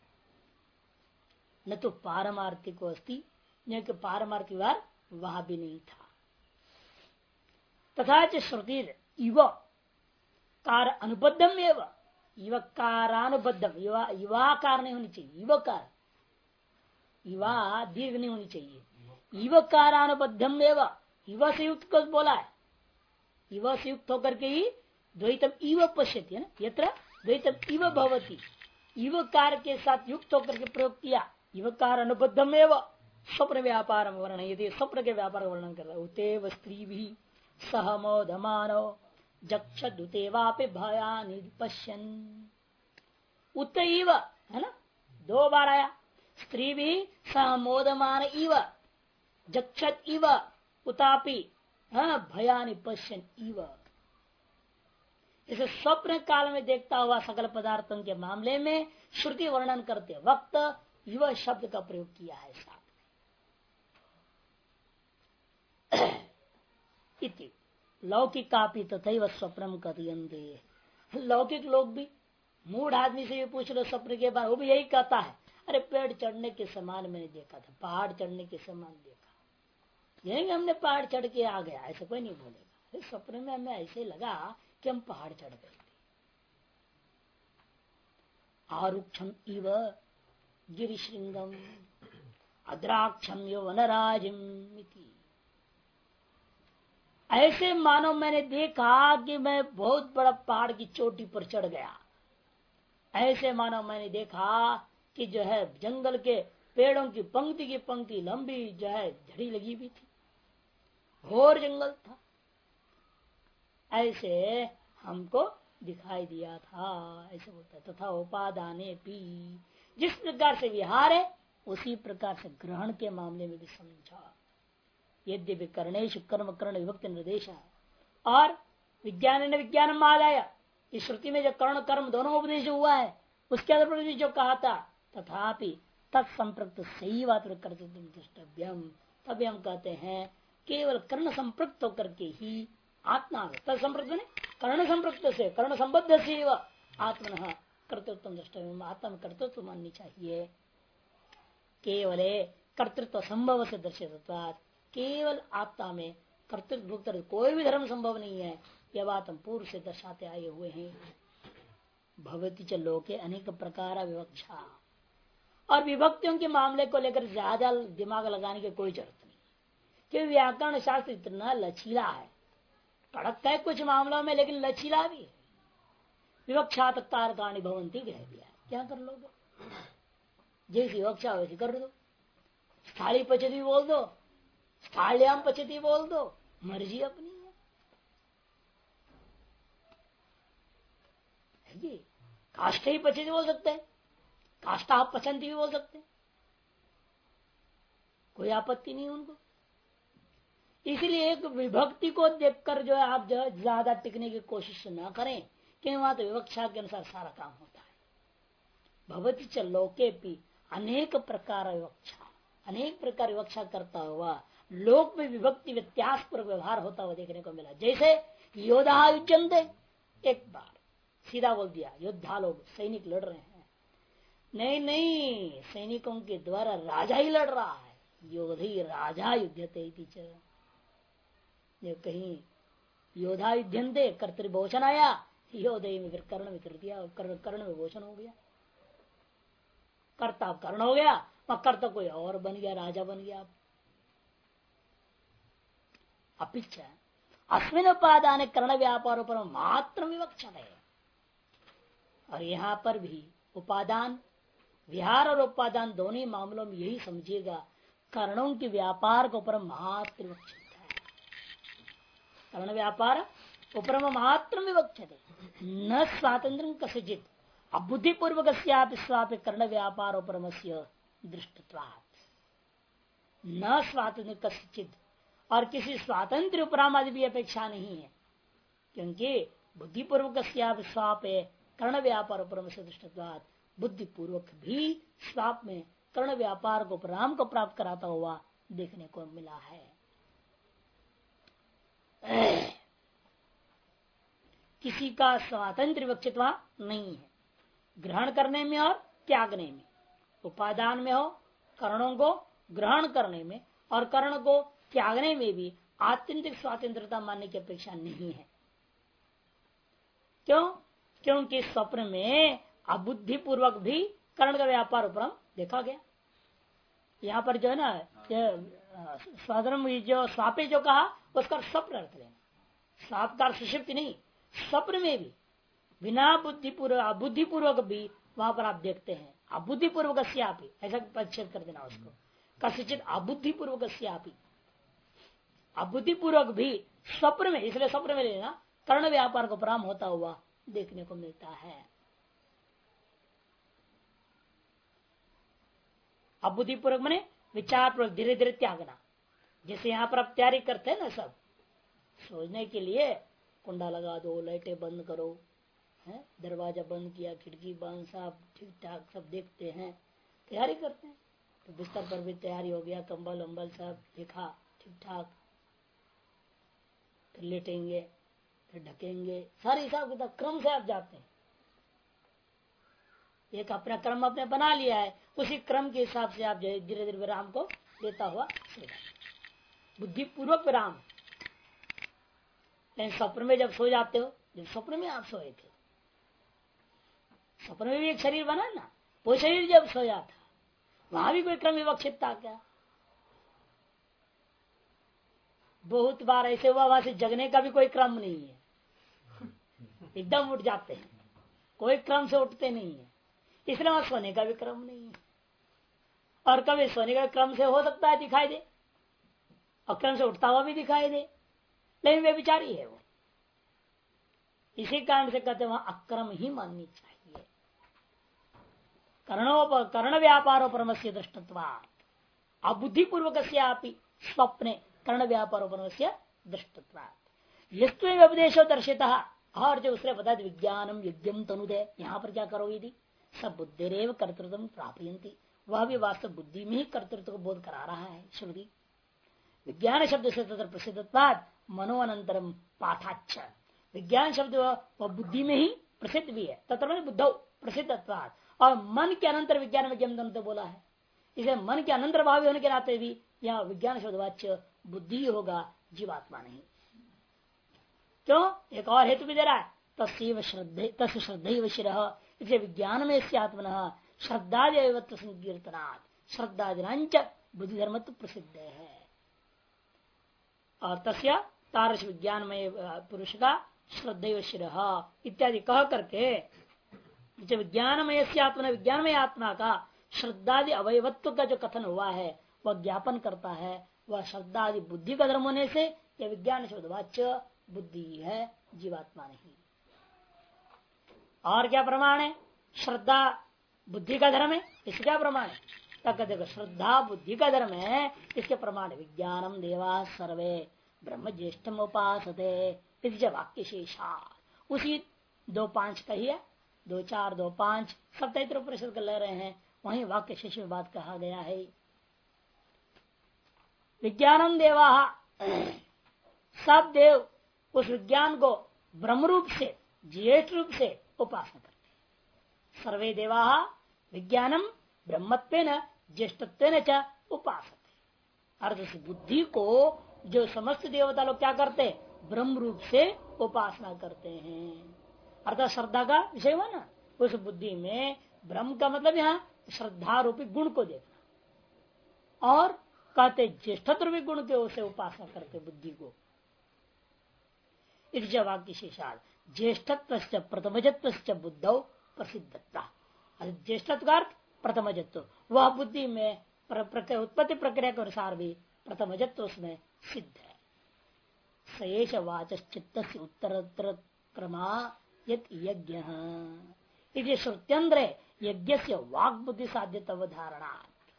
न तो पारमार्थिक अस्थि, न कि पारमार्थिक विहार वहां भी नहीं था। तथा च श्रुति इव कार अनुबद्धम एवं, युवकारानुबद्धम, युवाकार नहीं होनी चाहिए, युवकार, युवा दीर्घ नहीं होनी चाहिए, युवकारानुबद्धम एवं, युवा से युक्त को बोला है, युवा से युक्त होकर के ही द्वैतम इव पश्यति है ना, यत्र द्वैतम इव भवति, युवकार के साथ युक्त होकर के प्रयोग किया। युवकार अनुबद्धम एवं स्वप्न व्यापार वर्णन, यदि स्वप्न के व्यापार का वर्णन कर रहा है, उतेव स्त्री भी सहमोधमानो जक्षुते वापे भयानि पश्यन्, उतैव है ना, दो बार आया, स्त्री भी सहमोदमान इव जक्षत इव उतापि भयानि पश्यन् इव। इसे स्वप्न काल में देखता हुआ सकल पदार्थों के मामले में श्रुति वर्णन करते वक्त युव शब्द का प्रयोग किया है साथ इति लौकिकापि तथैव स्वप्नम कथयन्ते। लौकिक लोग भी, मूढ़ आदमी से भी पूछ लो स्वप्न के बारे, वो भी यही कहता है, अरे पेड़ चढ़ने के समान मैंने देखा था, पहाड़ चढ़ने के समान देखा। यही हमने पहाड़ चढ़ के आ गया, ऐसा कोई नहीं बोलेगा। अरे स्वप्न में हमें ऐसे लगा कि हम पहाड़ चढ़ गए थे। आरुक्षम इव गिरिशृंगम अद्राक्षम यो वनराजिम इति, ऐसे मानो मैंने देखा कि मैं बहुत बड़ा पहाड़ की चोटी पर चढ़ गया। ऐसे मानो मैंने देखा कि जो है जंगल के पेड़ों की पंक्ति लंबी जो है झड़ी लगी हुई थी, घोर जंगल था, ऐसे हमको दिखाई दिया था, ऐसे बोलता है। तथा उपादाने भी, जिस प्रकार से विहार है उसी प्रकार से ग्रहण के मामले में भी समझा। यद्यपि कर्णेश कर्म कर्ण विभक्ति निर्देश, और विज्ञान ने विज्ञान में आया, इस श्रुति में जो कर्ण कर्म दोनों उपदेश हुआ है उसके आधार पर जो कहा था, तथापि तत्संप्रक्त सही बात कर्तव्य द्रष्टव्यम, तभी हम कहते हैं केवल कर्ण संप्रक्त होकर के ही आत्मा में, तत्संप्रक्त कर्ण संप्रक्त से, कर्ण संबद्ध से आत्मन कर्तृत्व द्रष्टव्यम, आत्मा में कर्तृत्व माननी चाहिए। केवल कर्तृत्व संभव से दर्शित, केवल आत्मा में कर्तृत्व भोक्तृत्व कोई भी धर्म संभव नहीं है। यह बात हम पूर्व से दर्शाते आए हुए हैं। भवती च लोके अनेक प्रकार विवक्षा, और विभक्तियों के मामले को लेकर ज्यादा दिमाग लगाने की कोई जरूरत नहीं, क्योंकि व्याकरण शास्त्र इतना लचीला है, कड़क है कुछ मामलों में लेकिन लचीला भी है। विवक्षा कारकाणी भवंती कह दिया, क्या कर लोगे, जैसी विवक्षा वैसी कर दो। स्थाली पचती बोल दो, स्थाल्याम पचती बोल दो, मर्जी अपनी है। काष्ठ ही पचती बोल सकते हैं, काष्ठा पचंती भी बोल सकते हैं, कोई आपत्ति नहीं उनको। इसलिए एक विभक्ति को देखकर जो है आप जो ज्यादा टिकने की कोशिश न करें, क्योंकि वहां तो विवक्षा के अनुसार सारा काम होता है। भवती च लोके भी अनेक प्रकार विवक्षा, अनेक प्रकार विवक्षा करता हुआ लोक में विभक्ति व्यत्यास पर व्यवहार होता हुआ देखने को मिला। जैसे योद्धा युजंते, एक बार सीधा बोल दिया योद्धा लोग सैनिक लड़ रहे हैं, नहीं नहीं सैनिकों के द्वारा राजा ही लड़ रहा है, योधी राजा युद्धते। कहीं योद्धा युद्धंते कर्तृभूषण आया, योधे में फिर कर्ण विकृतिया, कर्ण विभूषण हो गया, कर्ता कर्ण हो गया, कर्ता कोई और बन गया, राजा बन गया। अपिच अस्मिन उपादान कर्ण व्यापार पर मात्र विवक्षण है। और यहाँ पर भी उपादान, विहार और उपादान दोनों मामलों में यही समझिएगा, कर्णों के व्यापार को परम मात्र विवक्षित है। कर्ण व्यापार उपरम मात्र विवक्षित, न स्वातंत्र कसिचित अबुद्धिपूर्वक स्वापि कर्ण व्यापार उपरम से दृष्टत्वात्, न स्वातंत्र कसिचित, और किसी स्वातंत्र उपराम आदि भी अपेक्षा नहीं है, क्योंकि बुद्धिपूर्वक स्वाप कर्ण व्यापार उपरम से दृष्टत्वात्, बुद्धिपूर्वक भी स्वाप में कर्ण व्यापार को उपराम को प्राप्त कराता हुआ देखने को मिला है। किसी का स्वातंत्र विवक्षित नहीं है, ग्रहण करने में और त्यागने में, उपादान में हो कर्णों को ग्रहण करने में और कर्ण को त्यागने में भी आत्यंतिक स्वातंत्रता मानने की अपेक्षा नहीं है। क्यों? क्योंकि स्वप्न में अबुद्धि पूर्वक भी कर्ण का व्यापार उपरम देखा गया। यहाँ पर जो है ना स्वाधर्म जो स्वापे जो कहा उसका स्वप्न अर्थ लेना, स्वाप का सुषुप्ति नहीं, स्वप्न में भी बिना बुद्धिपूर्वक अबुद्धिपूर्वक भी वहां पर आप देखते हैं। अबुद्धिपूर्वक ऐसा परिच्छेद कर देना उसको, कसिचित अबुद्धिपूर्वक अबुद्धिपूर्वक भी स्वप्न में, इसलिए स्वप्न में लेना कर्ण व्यापार को उपराम होता हुआ देखने को मिलता है। अबुद्धिपूर्वक मने विचार पूर्वक धीरे धीरे त्यागना, जैसे यहाँ पर आप तैयारी करते हैं ना, सब सोचने के लिए कुंडा लगा दो, लाइटें बंद करो, है दरवाजा बंद किया, खिड़की बंद, सब ठीक ठाक सब देखते हैं, तैयारी करते हैं। तो बिस्तर पर भी तैयारी हो गया, कंबल अम्बल सब देखा ठीक ठाक, फिर लेटेंगे, फिर ढकेंगे, सारे हिसाब किताब क्रम से आप जाते हैं। एक अपना क्रम आपने बना लिया है, उसी क्रम के हिसाब से आप धीरे धीरे विराम को देता हुआ बुद्धिपूर्वक विराम। लेकिन स्वप्न में जब सो जाते हो, जब स्वप्न में आप सोए थे, स्वप्न में भी एक शरीर बना ना, वो शरीर जब सोया था वहां भी कोई क्रम विवक्षित था क्या? बहुत बार ऐसे हुआ, वहां से जगने का भी कोई क्रम नहीं है, एकदम उठ जाते हैं, कोई क्रम से उठते नहीं है। इसलिए वहां सोने का भी क्रम नहीं है। और कभी सोने का क्रम से हो सकता है दिखाई दे, और क्रम से उठता हुआ भी दिखाई दे, लेकिन वे विचारी है वो। इसी कारण से कहते वहां अक्रम ही माननी चाहिए। कर्ण व्यापारो परमस्य दृष्टत्वात्, अबुद्धिपूर्वक स्वप्ने कर्ण व्यापारो परमस्य दृष्टत्वात् यस्त्व उपदेशो दर्शितः। और जो उसने बता विज्ञानम यज्ञम तनुदे, यहाँ पर क्या करोगे यदि सब बुद्धिरेव कर्तृत्व प्राप्यन्ति, वह भी वास्तव बुद्धि में ही कर्तृत्व को बोध करा रहा है श्रुति। विज्ञान शब्द से तथा प्रसिद्धत्वाद मनोअनंतरम पाठाच्छ, विज्ञान शब्द वह बुद्धि में ही प्रसिद्ध भी है, तथा बुद्ध प्रसिद्धत्वाद, और मन के अनंतर विज्ञान में ज्ञान तो बोला है। इसे मन के अनंतर भावी होने के नाते भी यहाँ विज्ञान शब्दवाच्य बुद्धि होगा, जीवात्मा नहीं। क्यों? एक और हेतु भी दे रहा है, तस्व श्रद्धैव शिरः, इसे विज्ञान में आत्मन श्रद्धादिवत्व संकीर्तनात्, श्रद्धादिनांच बुद्धि धर्म प्रसिद्ध है। और तस्य तारस विज्ञान में पुरुष का श्रद्धैव शिरः इत्यादि कह करके विज्ञानमय आत्मा, विज्ञानमय आत्मा का श्रद्धादि अवयवत्व का जो कथन हुआ है वह ज्ञापन करता है, वह श्रद्धादि बुद्धि का धर्म होने से यह विज्ञान शब्दवाच्य बुद्धि है, जीवात्मा नहीं। और क्या प्रमाण है? श्रद्धा बुद्धि का धर्म है, इसका क्या प्रमाण है? देखो, श्रद्धा बुद्धि का धर्म है, इसके प्रमाण विज्ञानम देवा सर्वे ब्रह्म ज्येष्ठम उपासते वाक्य शेषा। उसी 2-5 का ही है, 2-4 2-5 सब तैत्र उपनिषद कर ले रहे हैं, वहीं वाक्य शेष में बात कहा गया है। विज्ञानम देवा, सब देव उस विज्ञान को ब्रह्म रूप से, ज्येष्ठ रूप से उपासना करते। सर्वे देवा विज्ञानम ब्रह्मत्वेन ज्येष्ठत्वेन च उपासते। अर्थ बुद्धि को जो समस्त देवता लोग क्या करते? ब्रह्म रूप से उपासना करते हैं। अर्थात श्रद्धा का विषय हुआ ना, उस बुद्धि में ब्रह्म का मतलब यहाँ श्रद्धा रूपी गुण को देखना, और कहते ज्येष्ठत्व रूपी गुण के उसे उपासना करते बुद्धि को। इस वाक्य शेषाद ज्येष्ठत्व प्रथमजत्व बुद्धौ प्रसिद्धता। ज्येष्ठत्व का अर्थ प्रथमजत्व, वह बुद्धि में उत्पत्ति प्रक्रिया के अनुसार भी प्रथमजत्व उसमें सिद्ध है। सयेष वाचित्त उत्तरोत्तर क्रमा यज्ञ इति श्रुत्यंद्रे यज्ञ से वाक बुद्धि साध्यतव धारणा।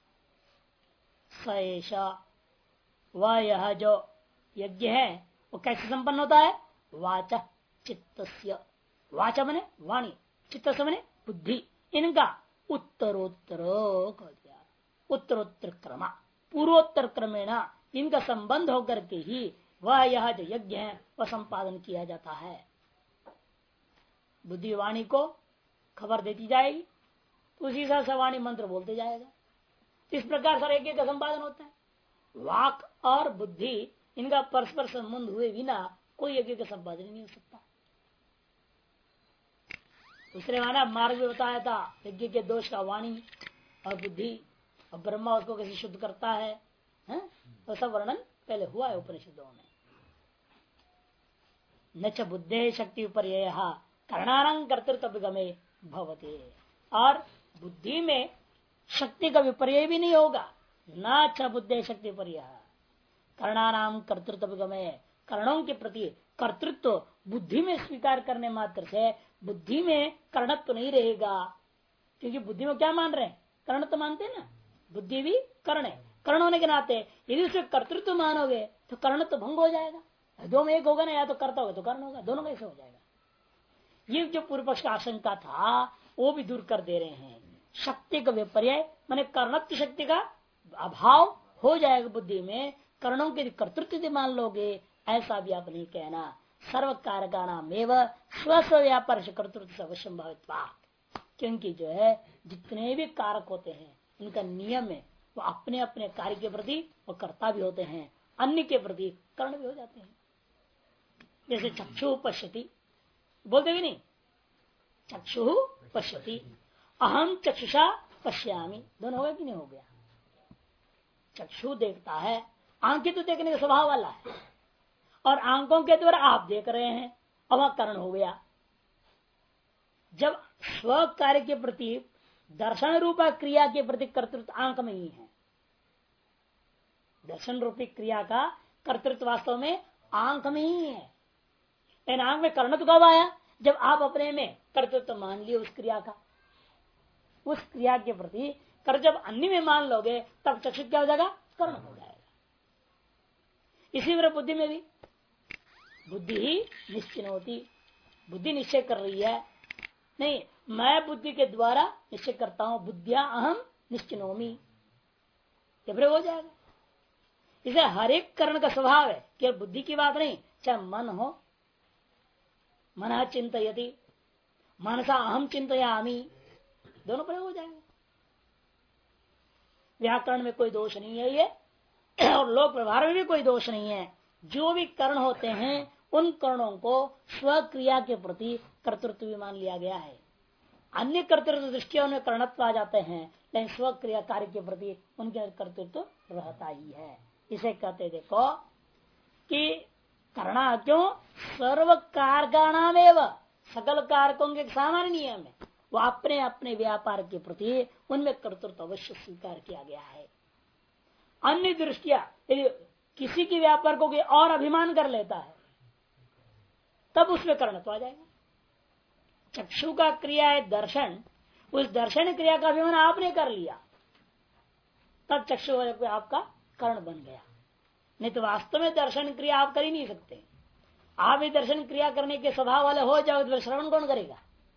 सयेष वह यह जो यज्ञ है वो कैसे संपन्न होता है? वाच चित्तस्य, वाच मने वाणी, चित्त मने बुद्धि, इनका उत्तरोत्तर कह दिया। उत्तरोत्तर क्रमा, पूर्वोत्तर क्रमेण इनका संबंध होकर के ही वह यह जो यज्ञ है वह संपादन किया जाता है। बुद्धि वाणी को खबर देती जाएगी, उसी हिसाब से वाणी मंत्र बोलते जाएगा। इस प्रकार से यज्ञ का संपादन होता है। वाक और बुद्धि इनका परस्पर संबंध हुए बिना कोई यज्ञ का संपादन नहीं हो सकता। दूसरे माना मार्ग में बताया था यज्ञ के दोष का वाणी और बुद्धि, और ब्रह्मा उसको कैसे शुद्ध करता है, तो सब वर्णन पहले हुआ है उपनिषदों में। न च बुद्धे शक्ति विपर्यय करणारंग कर्तृत्व गमे भवते, और बुद्धि में शक्ति का विपर्यय भी नहीं होगा। न च बुद्धे शक्ति विपर्यय कर्णानाम कर्तृत्व गमे, कर्णों के प्रति कर्तृत्व बुद्धि में स्वीकार करने मात्र से बुद्धि में कर्णत्व तो नहीं रहेगा। क्योंकि बुद्धि में क्या मान रहे हैं? कर्ण तो मानते हैं ना, बुद्धि भी कर्ण है। कर्ण होने के नाते यदि उसे कर्तृत्व मानोगे तो कर्ण तो भंग हो जाएगा। दो में एक होगा ना, या तो कर्ता होगा तो कर्ण होगा, दोनों कैसे हो जाएगा? ये जो पूर्व पक्ष का आशंका था वो भी दूर कर दे रहे हैं। शक्ति का विपर्यय माने कर्णत्व शक्ति का अभाव हो जाएगा बुद्धि में, कर्णों के कर्तृत्व मान लोगे ऐसा भी आप नहीं कहना। सर्व कारका नाम एवं स्व व्यापार कर्तृत्व अवश्य भावित्वात्, क्योंकि जो है जितने भी कारक होते हैं इनका नियम है वो अपने अपने कार्य के प्रति वो कर्ता भी होते हैं, अन्य के प्रति कर्ण भी हो जाते हैं। जैसे चक्षु पश्यति बोलते भी नहीं, चक्षु पश्यति, अहम चक्षुषा पश्यामि, दोनों हो गया कि नहीं हो गया? चक्षु देखता है, आंखें तो देखने का स्वभाव वाला है, और आंखों के द्वारा आप देख रहे हैं, अब वह कर्ण हो गया। जब स्व कार्य के प्रति दर्शन रूपा क्रिया के प्रति कर्तृत्व आंख में ही है, दर्शन रूपी क्रिया का कर्तृत्व वास्तव में आंख में ही है। लेकिन आंख में कर्णत्व कब आया? जब आप अपने में कर्तृत्व मान लिए उस क्रिया का, उस क्रिया के प्रति कर जब अन्य में मान लोगे तब चक्षु क्या हो जाएगा? कर्ण हो जाएगा। इसी तरह बुद्धि में भी बुद्धि ही निश्चय होती, बुद्धि निश्चय कर रही है, नहीं मैं बुद्धि के द्वारा निश्चय करता हूं, बुद्धिया अहम निश्चिनोमी, ये प्रयोग हो जाएगा। इसे हर एक कर्ण का स्वभाव है, केवल बुद्धि की बात नहीं, चाहे मन हो, मन चिंतयति, मनसा अहम चिंतयामी, दोनों प्रयोग हो जाएगा। व्याकरण में कोई दोष नहीं है ये, और लोक व्यवहार में भी कोई दोष नहीं है। जो भी कर्ण होते हैं उन कर्णों को स्वक्रिया के प्रति कर्तृत्व भी मान लिया गया है। अन्य कर्तृत्व दृष्टियों में कर्णत्व आ जाते हैं, लेकिन स्वक्रिया कार्य के प्रति उनके कर्तृत्व रहता ही है। इसे कहते देखो कि कर्णा क्यों सर्व कारकाणाम एवं, सकल कारकों के सामान्य नियम है, वो अपने अपने व्यापार के प्रति उनमें कर्तृत्व अवश्य स्वीकार किया गया है। अन्य दृष्टिया यदि किसी के व्यापार को कोई और अभिमान कर लेता है तब उसमें कर्णत्व आ जाएगा। चक्षु का क्रिया है दर्शन, उस दर्शन क्रिया का अभिमान आपने कर लिया तब चक्षु आपका कर्ण बन गया, नहीं तो वास्तव में दर्शन क्रिया आप कर ही नहीं सकते। आप ही दर्शन क्रिया करने के स्वभाव वाले हो जाओ तो श्रवण कौन करेगा?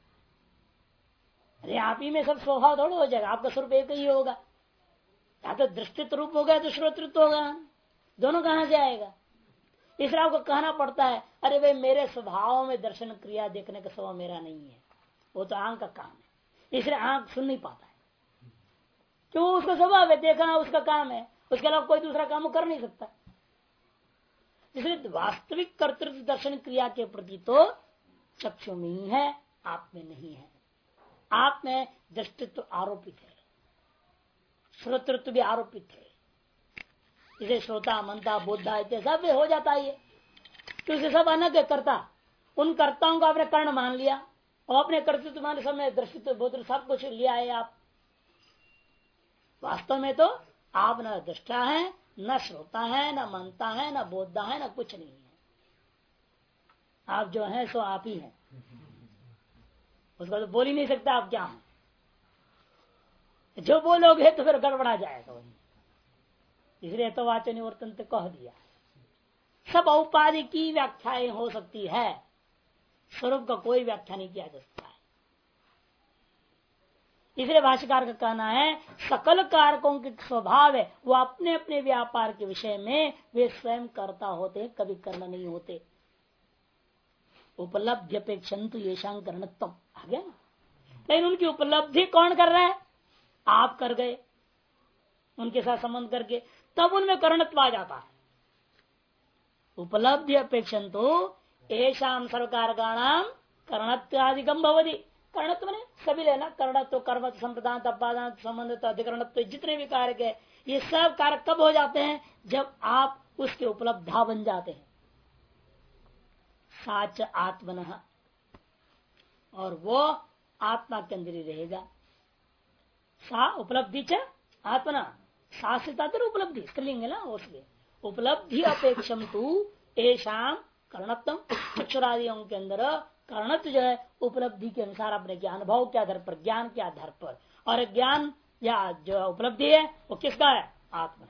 अरे आप ही में सब स्वभाव थोड़ा हो जाएगा, आपका स्वरूप एक ही होगा। या तो दृष्टित्व रूप होगा तो श्रोतृत्व होगा, दोनों कहां से आएगा? इसलिए आपको कहना पड़ता है अरे भाई मेरे स्वभाव में दर्शन क्रिया देखने का स्वभाव मेरा नहीं है, वो तो आंख का काम है, इसलिए आंख सुन नहीं पाता है क्यों? उसका स्वभाव है, देखना उसका काम है, उसके अलावा कोई दूसरा काम कर नहीं सकता। इसलिए वास्तविक कर्तृत्व दर्शन क्रिया के प्रति तो चक्षु में ही है, आप में नहीं है। आप में दृष्टित्व आरोपित है, श्रोतृत्व भी आरोपित है। इसे श्रोता मनता बोधा सब हो जाता है, क्योंकि सब अलग है कर्ता। उन कर्ताओं को आपने कर्ण मान लिया और अपने कर्तृत्व मान समय दृष्टित्व बोध सब कुछ लिया है आप। वास्तव में तो आप न दृष्टा है, न श्रोता है, न मनता है, न बोधा है, न कुछ नहीं है। आप जो है सो आप ही है, उसका तो बोल ही नहीं सकता आप क्या हैं। जो बोलोगे तो फिर गड़बड़ा जाएगा वही, इसलिए तो वाच्य निवर्तन तो कह दिया। सब औपाधि की व्याख्याएं हो सकती है, स्वरूप का कोई व्याख्या नहीं किया जा सकता है। इसलिए भाष्यकार का कहना है सकल कारकों के स्वभाव है वो अपने अपने व्यापार के विषय में वे स्वयं करता होते, कभी करना नहीं होते। उपलब्धि अपेक्षन्तु येषां करणत्वम् आ गया ना। लेकिन उनकी उपलब्धि कौन कर रहा है? आप कर गए उनके साथ संबंध करके, तब उनमें करणत्व आ जाता है। उपलब्धि अपेक्षन्तु येषां सर्वकारकाणां करणत्वादिकं भवति। करणत्व ने सभी लेना, करणत्व कर्म संप्रदान अपादान संबंध अधिकरणत्व जितने भी कारक है ये सब कारक कब हो जाते हैं? जब आप उसके उपलब्धा बन जाते हैं। साच आत्मन, और वो आत्मा के अंदर ही रहेगा। सा उपलब्धि च आत्मना, सा से तात्पर्य उपलब्धि स्त्रीलिंग है ना, उसलिए उपलब्धि अपेक्षम तू एशाम कर्णत्व। चक्षुरादियों के अंदर कर्णत्व जो है उपलब्धि के अनुसार अपने ज्ञान अनुभव के आधार पर, ज्ञान के आधार पर, और ज्ञान या जो उपलब्धि है वो किसका है? आत्मा।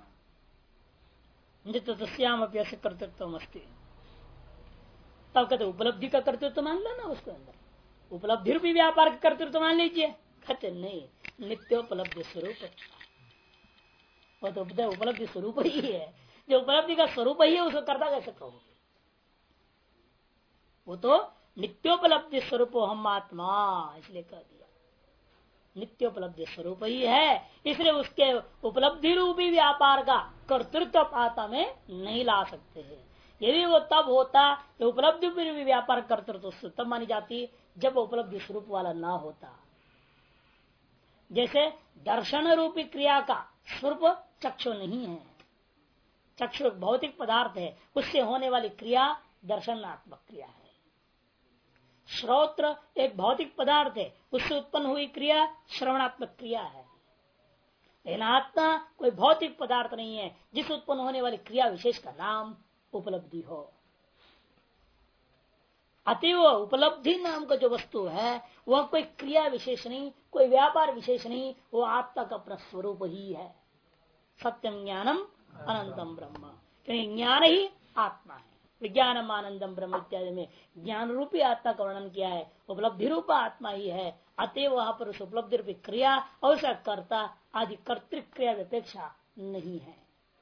नित्यम अभ्यास कर्तृत्व अस्ति, तब कहते उपलब्धि का कर्तृत्व मान लो ना, उसके अंदर उपलब्धि रूपी व्यापार का कर्तृत्व मान लीजिए। कहते नहीं, नित्योपलब्धि स्वरूप, वो तो उपलब्धि स्वरूप ही है। जो उपलब्धि का स्वरूप ही है उसको करता कैसे कहोगे? वो तो नित्योपलब्धि स्वरूप हम आत्मा, इसलिए कह दिया नित्योपलब्धि स्वरूप ही है। इसलिए उसके उपलब्धि रूपी व्यापार का कर्तृत्व आत्मा में नहीं ला सकते हैं। यदि वो तब होता तो उपलब्धि रूपी व्यापार कर्तृत्व तब मानी जाती जब उपलब्धि स्वरूप वाला ना होता। जैसे दर्शन रूपी क्रिया का स्वरूप चक्षु नहीं है, चक्षु एक भौतिक पदार्थ है, उससे होने वाली क्रिया दर्शनात्मक क्रिया है। श्रोत्र एक भौतिक पदार्थ है, उससे उत्पन्न हुई क्रिया श्रवणात्मक क्रिया है। लेकिन आत्मा कोई भौतिक पदार्थ नहीं है जिससे उत्पन्न होने वाली क्रिया विशेष का नाम उपलब्धि हो। अतएव उपलब्धि नाम का जो वस्तु है वह कोई क्रिया विशेष नहीं, कोई व्यापार विशेष नहीं, वो आत्मा का अपना स्वरूप ही है। सत्यम ज्ञानम अनंतम ब्रह्म, क्योंकि ज्ञान ही आत्मा है। विज्ञानम आनंदम ब्रह्म इत्यादि में ज्ञान रूपी आत्मा का वर्णन किया है, उपलब्धि रूप आत्मा ही है। अतएव वहां पर उस उपलब्धि रूपी क्रिया और उसका कर्ता आदि कर्तृक्रिया अपेक्षा नहीं है।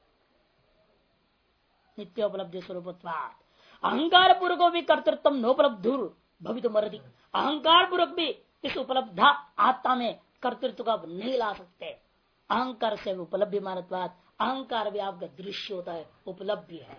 नित्योपलब्धि स्वरूपत्वात् अहंकार पूर्वक भी कर्तृत्व नोपलब्धुर भवितुमर्हति। अहंकार पूर्वक भी इस उपलब्धा आत्मा में कर्तृत्व का नहीं ला सकते। अहंकार से उपलब्धि मानत्वात, अहंकार भी आपका दृश्य होता है, उपलब्धि है।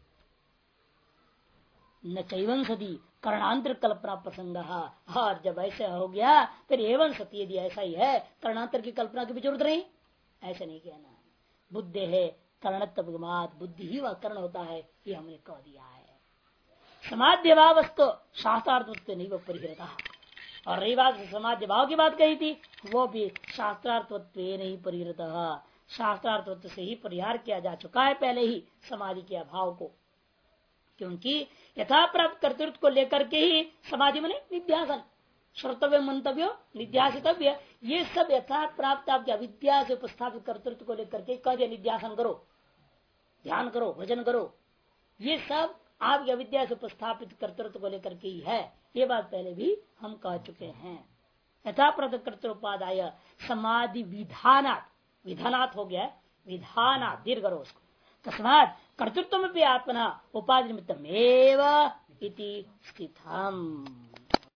न चैवन सदी कर्णांतर कल्पना प्रसंग, और जब ऐसे हो गया फिर एवं सती, यदि ऐसा ही है कर्णांतर की कल्पना की भी जरूरत नहीं, ऐसा नहीं कहना। बुद्धि है कर्णत्वगमात, बुद्धि ही वह कर्ण होता है, ये हमने कह दिया है। समाध्य भावस्तु शास्त्रार्थ नहीं वो परिहरता, और रही बात समाध्य भाव की बात कही थी, वो भी शास्त्रार्थत्व नहीं परिहरता, शास्त्रार्थत्व से ही परिहार किया जा चुका है पहले ही समाधि के अभाव को। क्योंकि यथा प्राप्त कर्तृत्व को लेकर के ही समाधि में निध्यासन, श्रोतव्य मंतव्य निध्यासितव्य, ये सब यथा प्राप्त आपकी अविद्या से उपस्थापित कर्तृत्व को लेकर के कह दिया निध्यासन करो, ध्यान करो, भजन करो, ये सब आपकी अविद्या से उपस्थापित कर्तृत्व को लेकर के ही है। ये बात पहले भी हम कह चुके हैं। यथा प्राप्त कर्तृत्वादाय समाधि विधानात्, विधानात् हो गया, विधानात् दीर्घ करो उसको, तस्मात् कर्तृत्व में भी आत्मना उपाधि निमित्तमेव इति स्थितम्।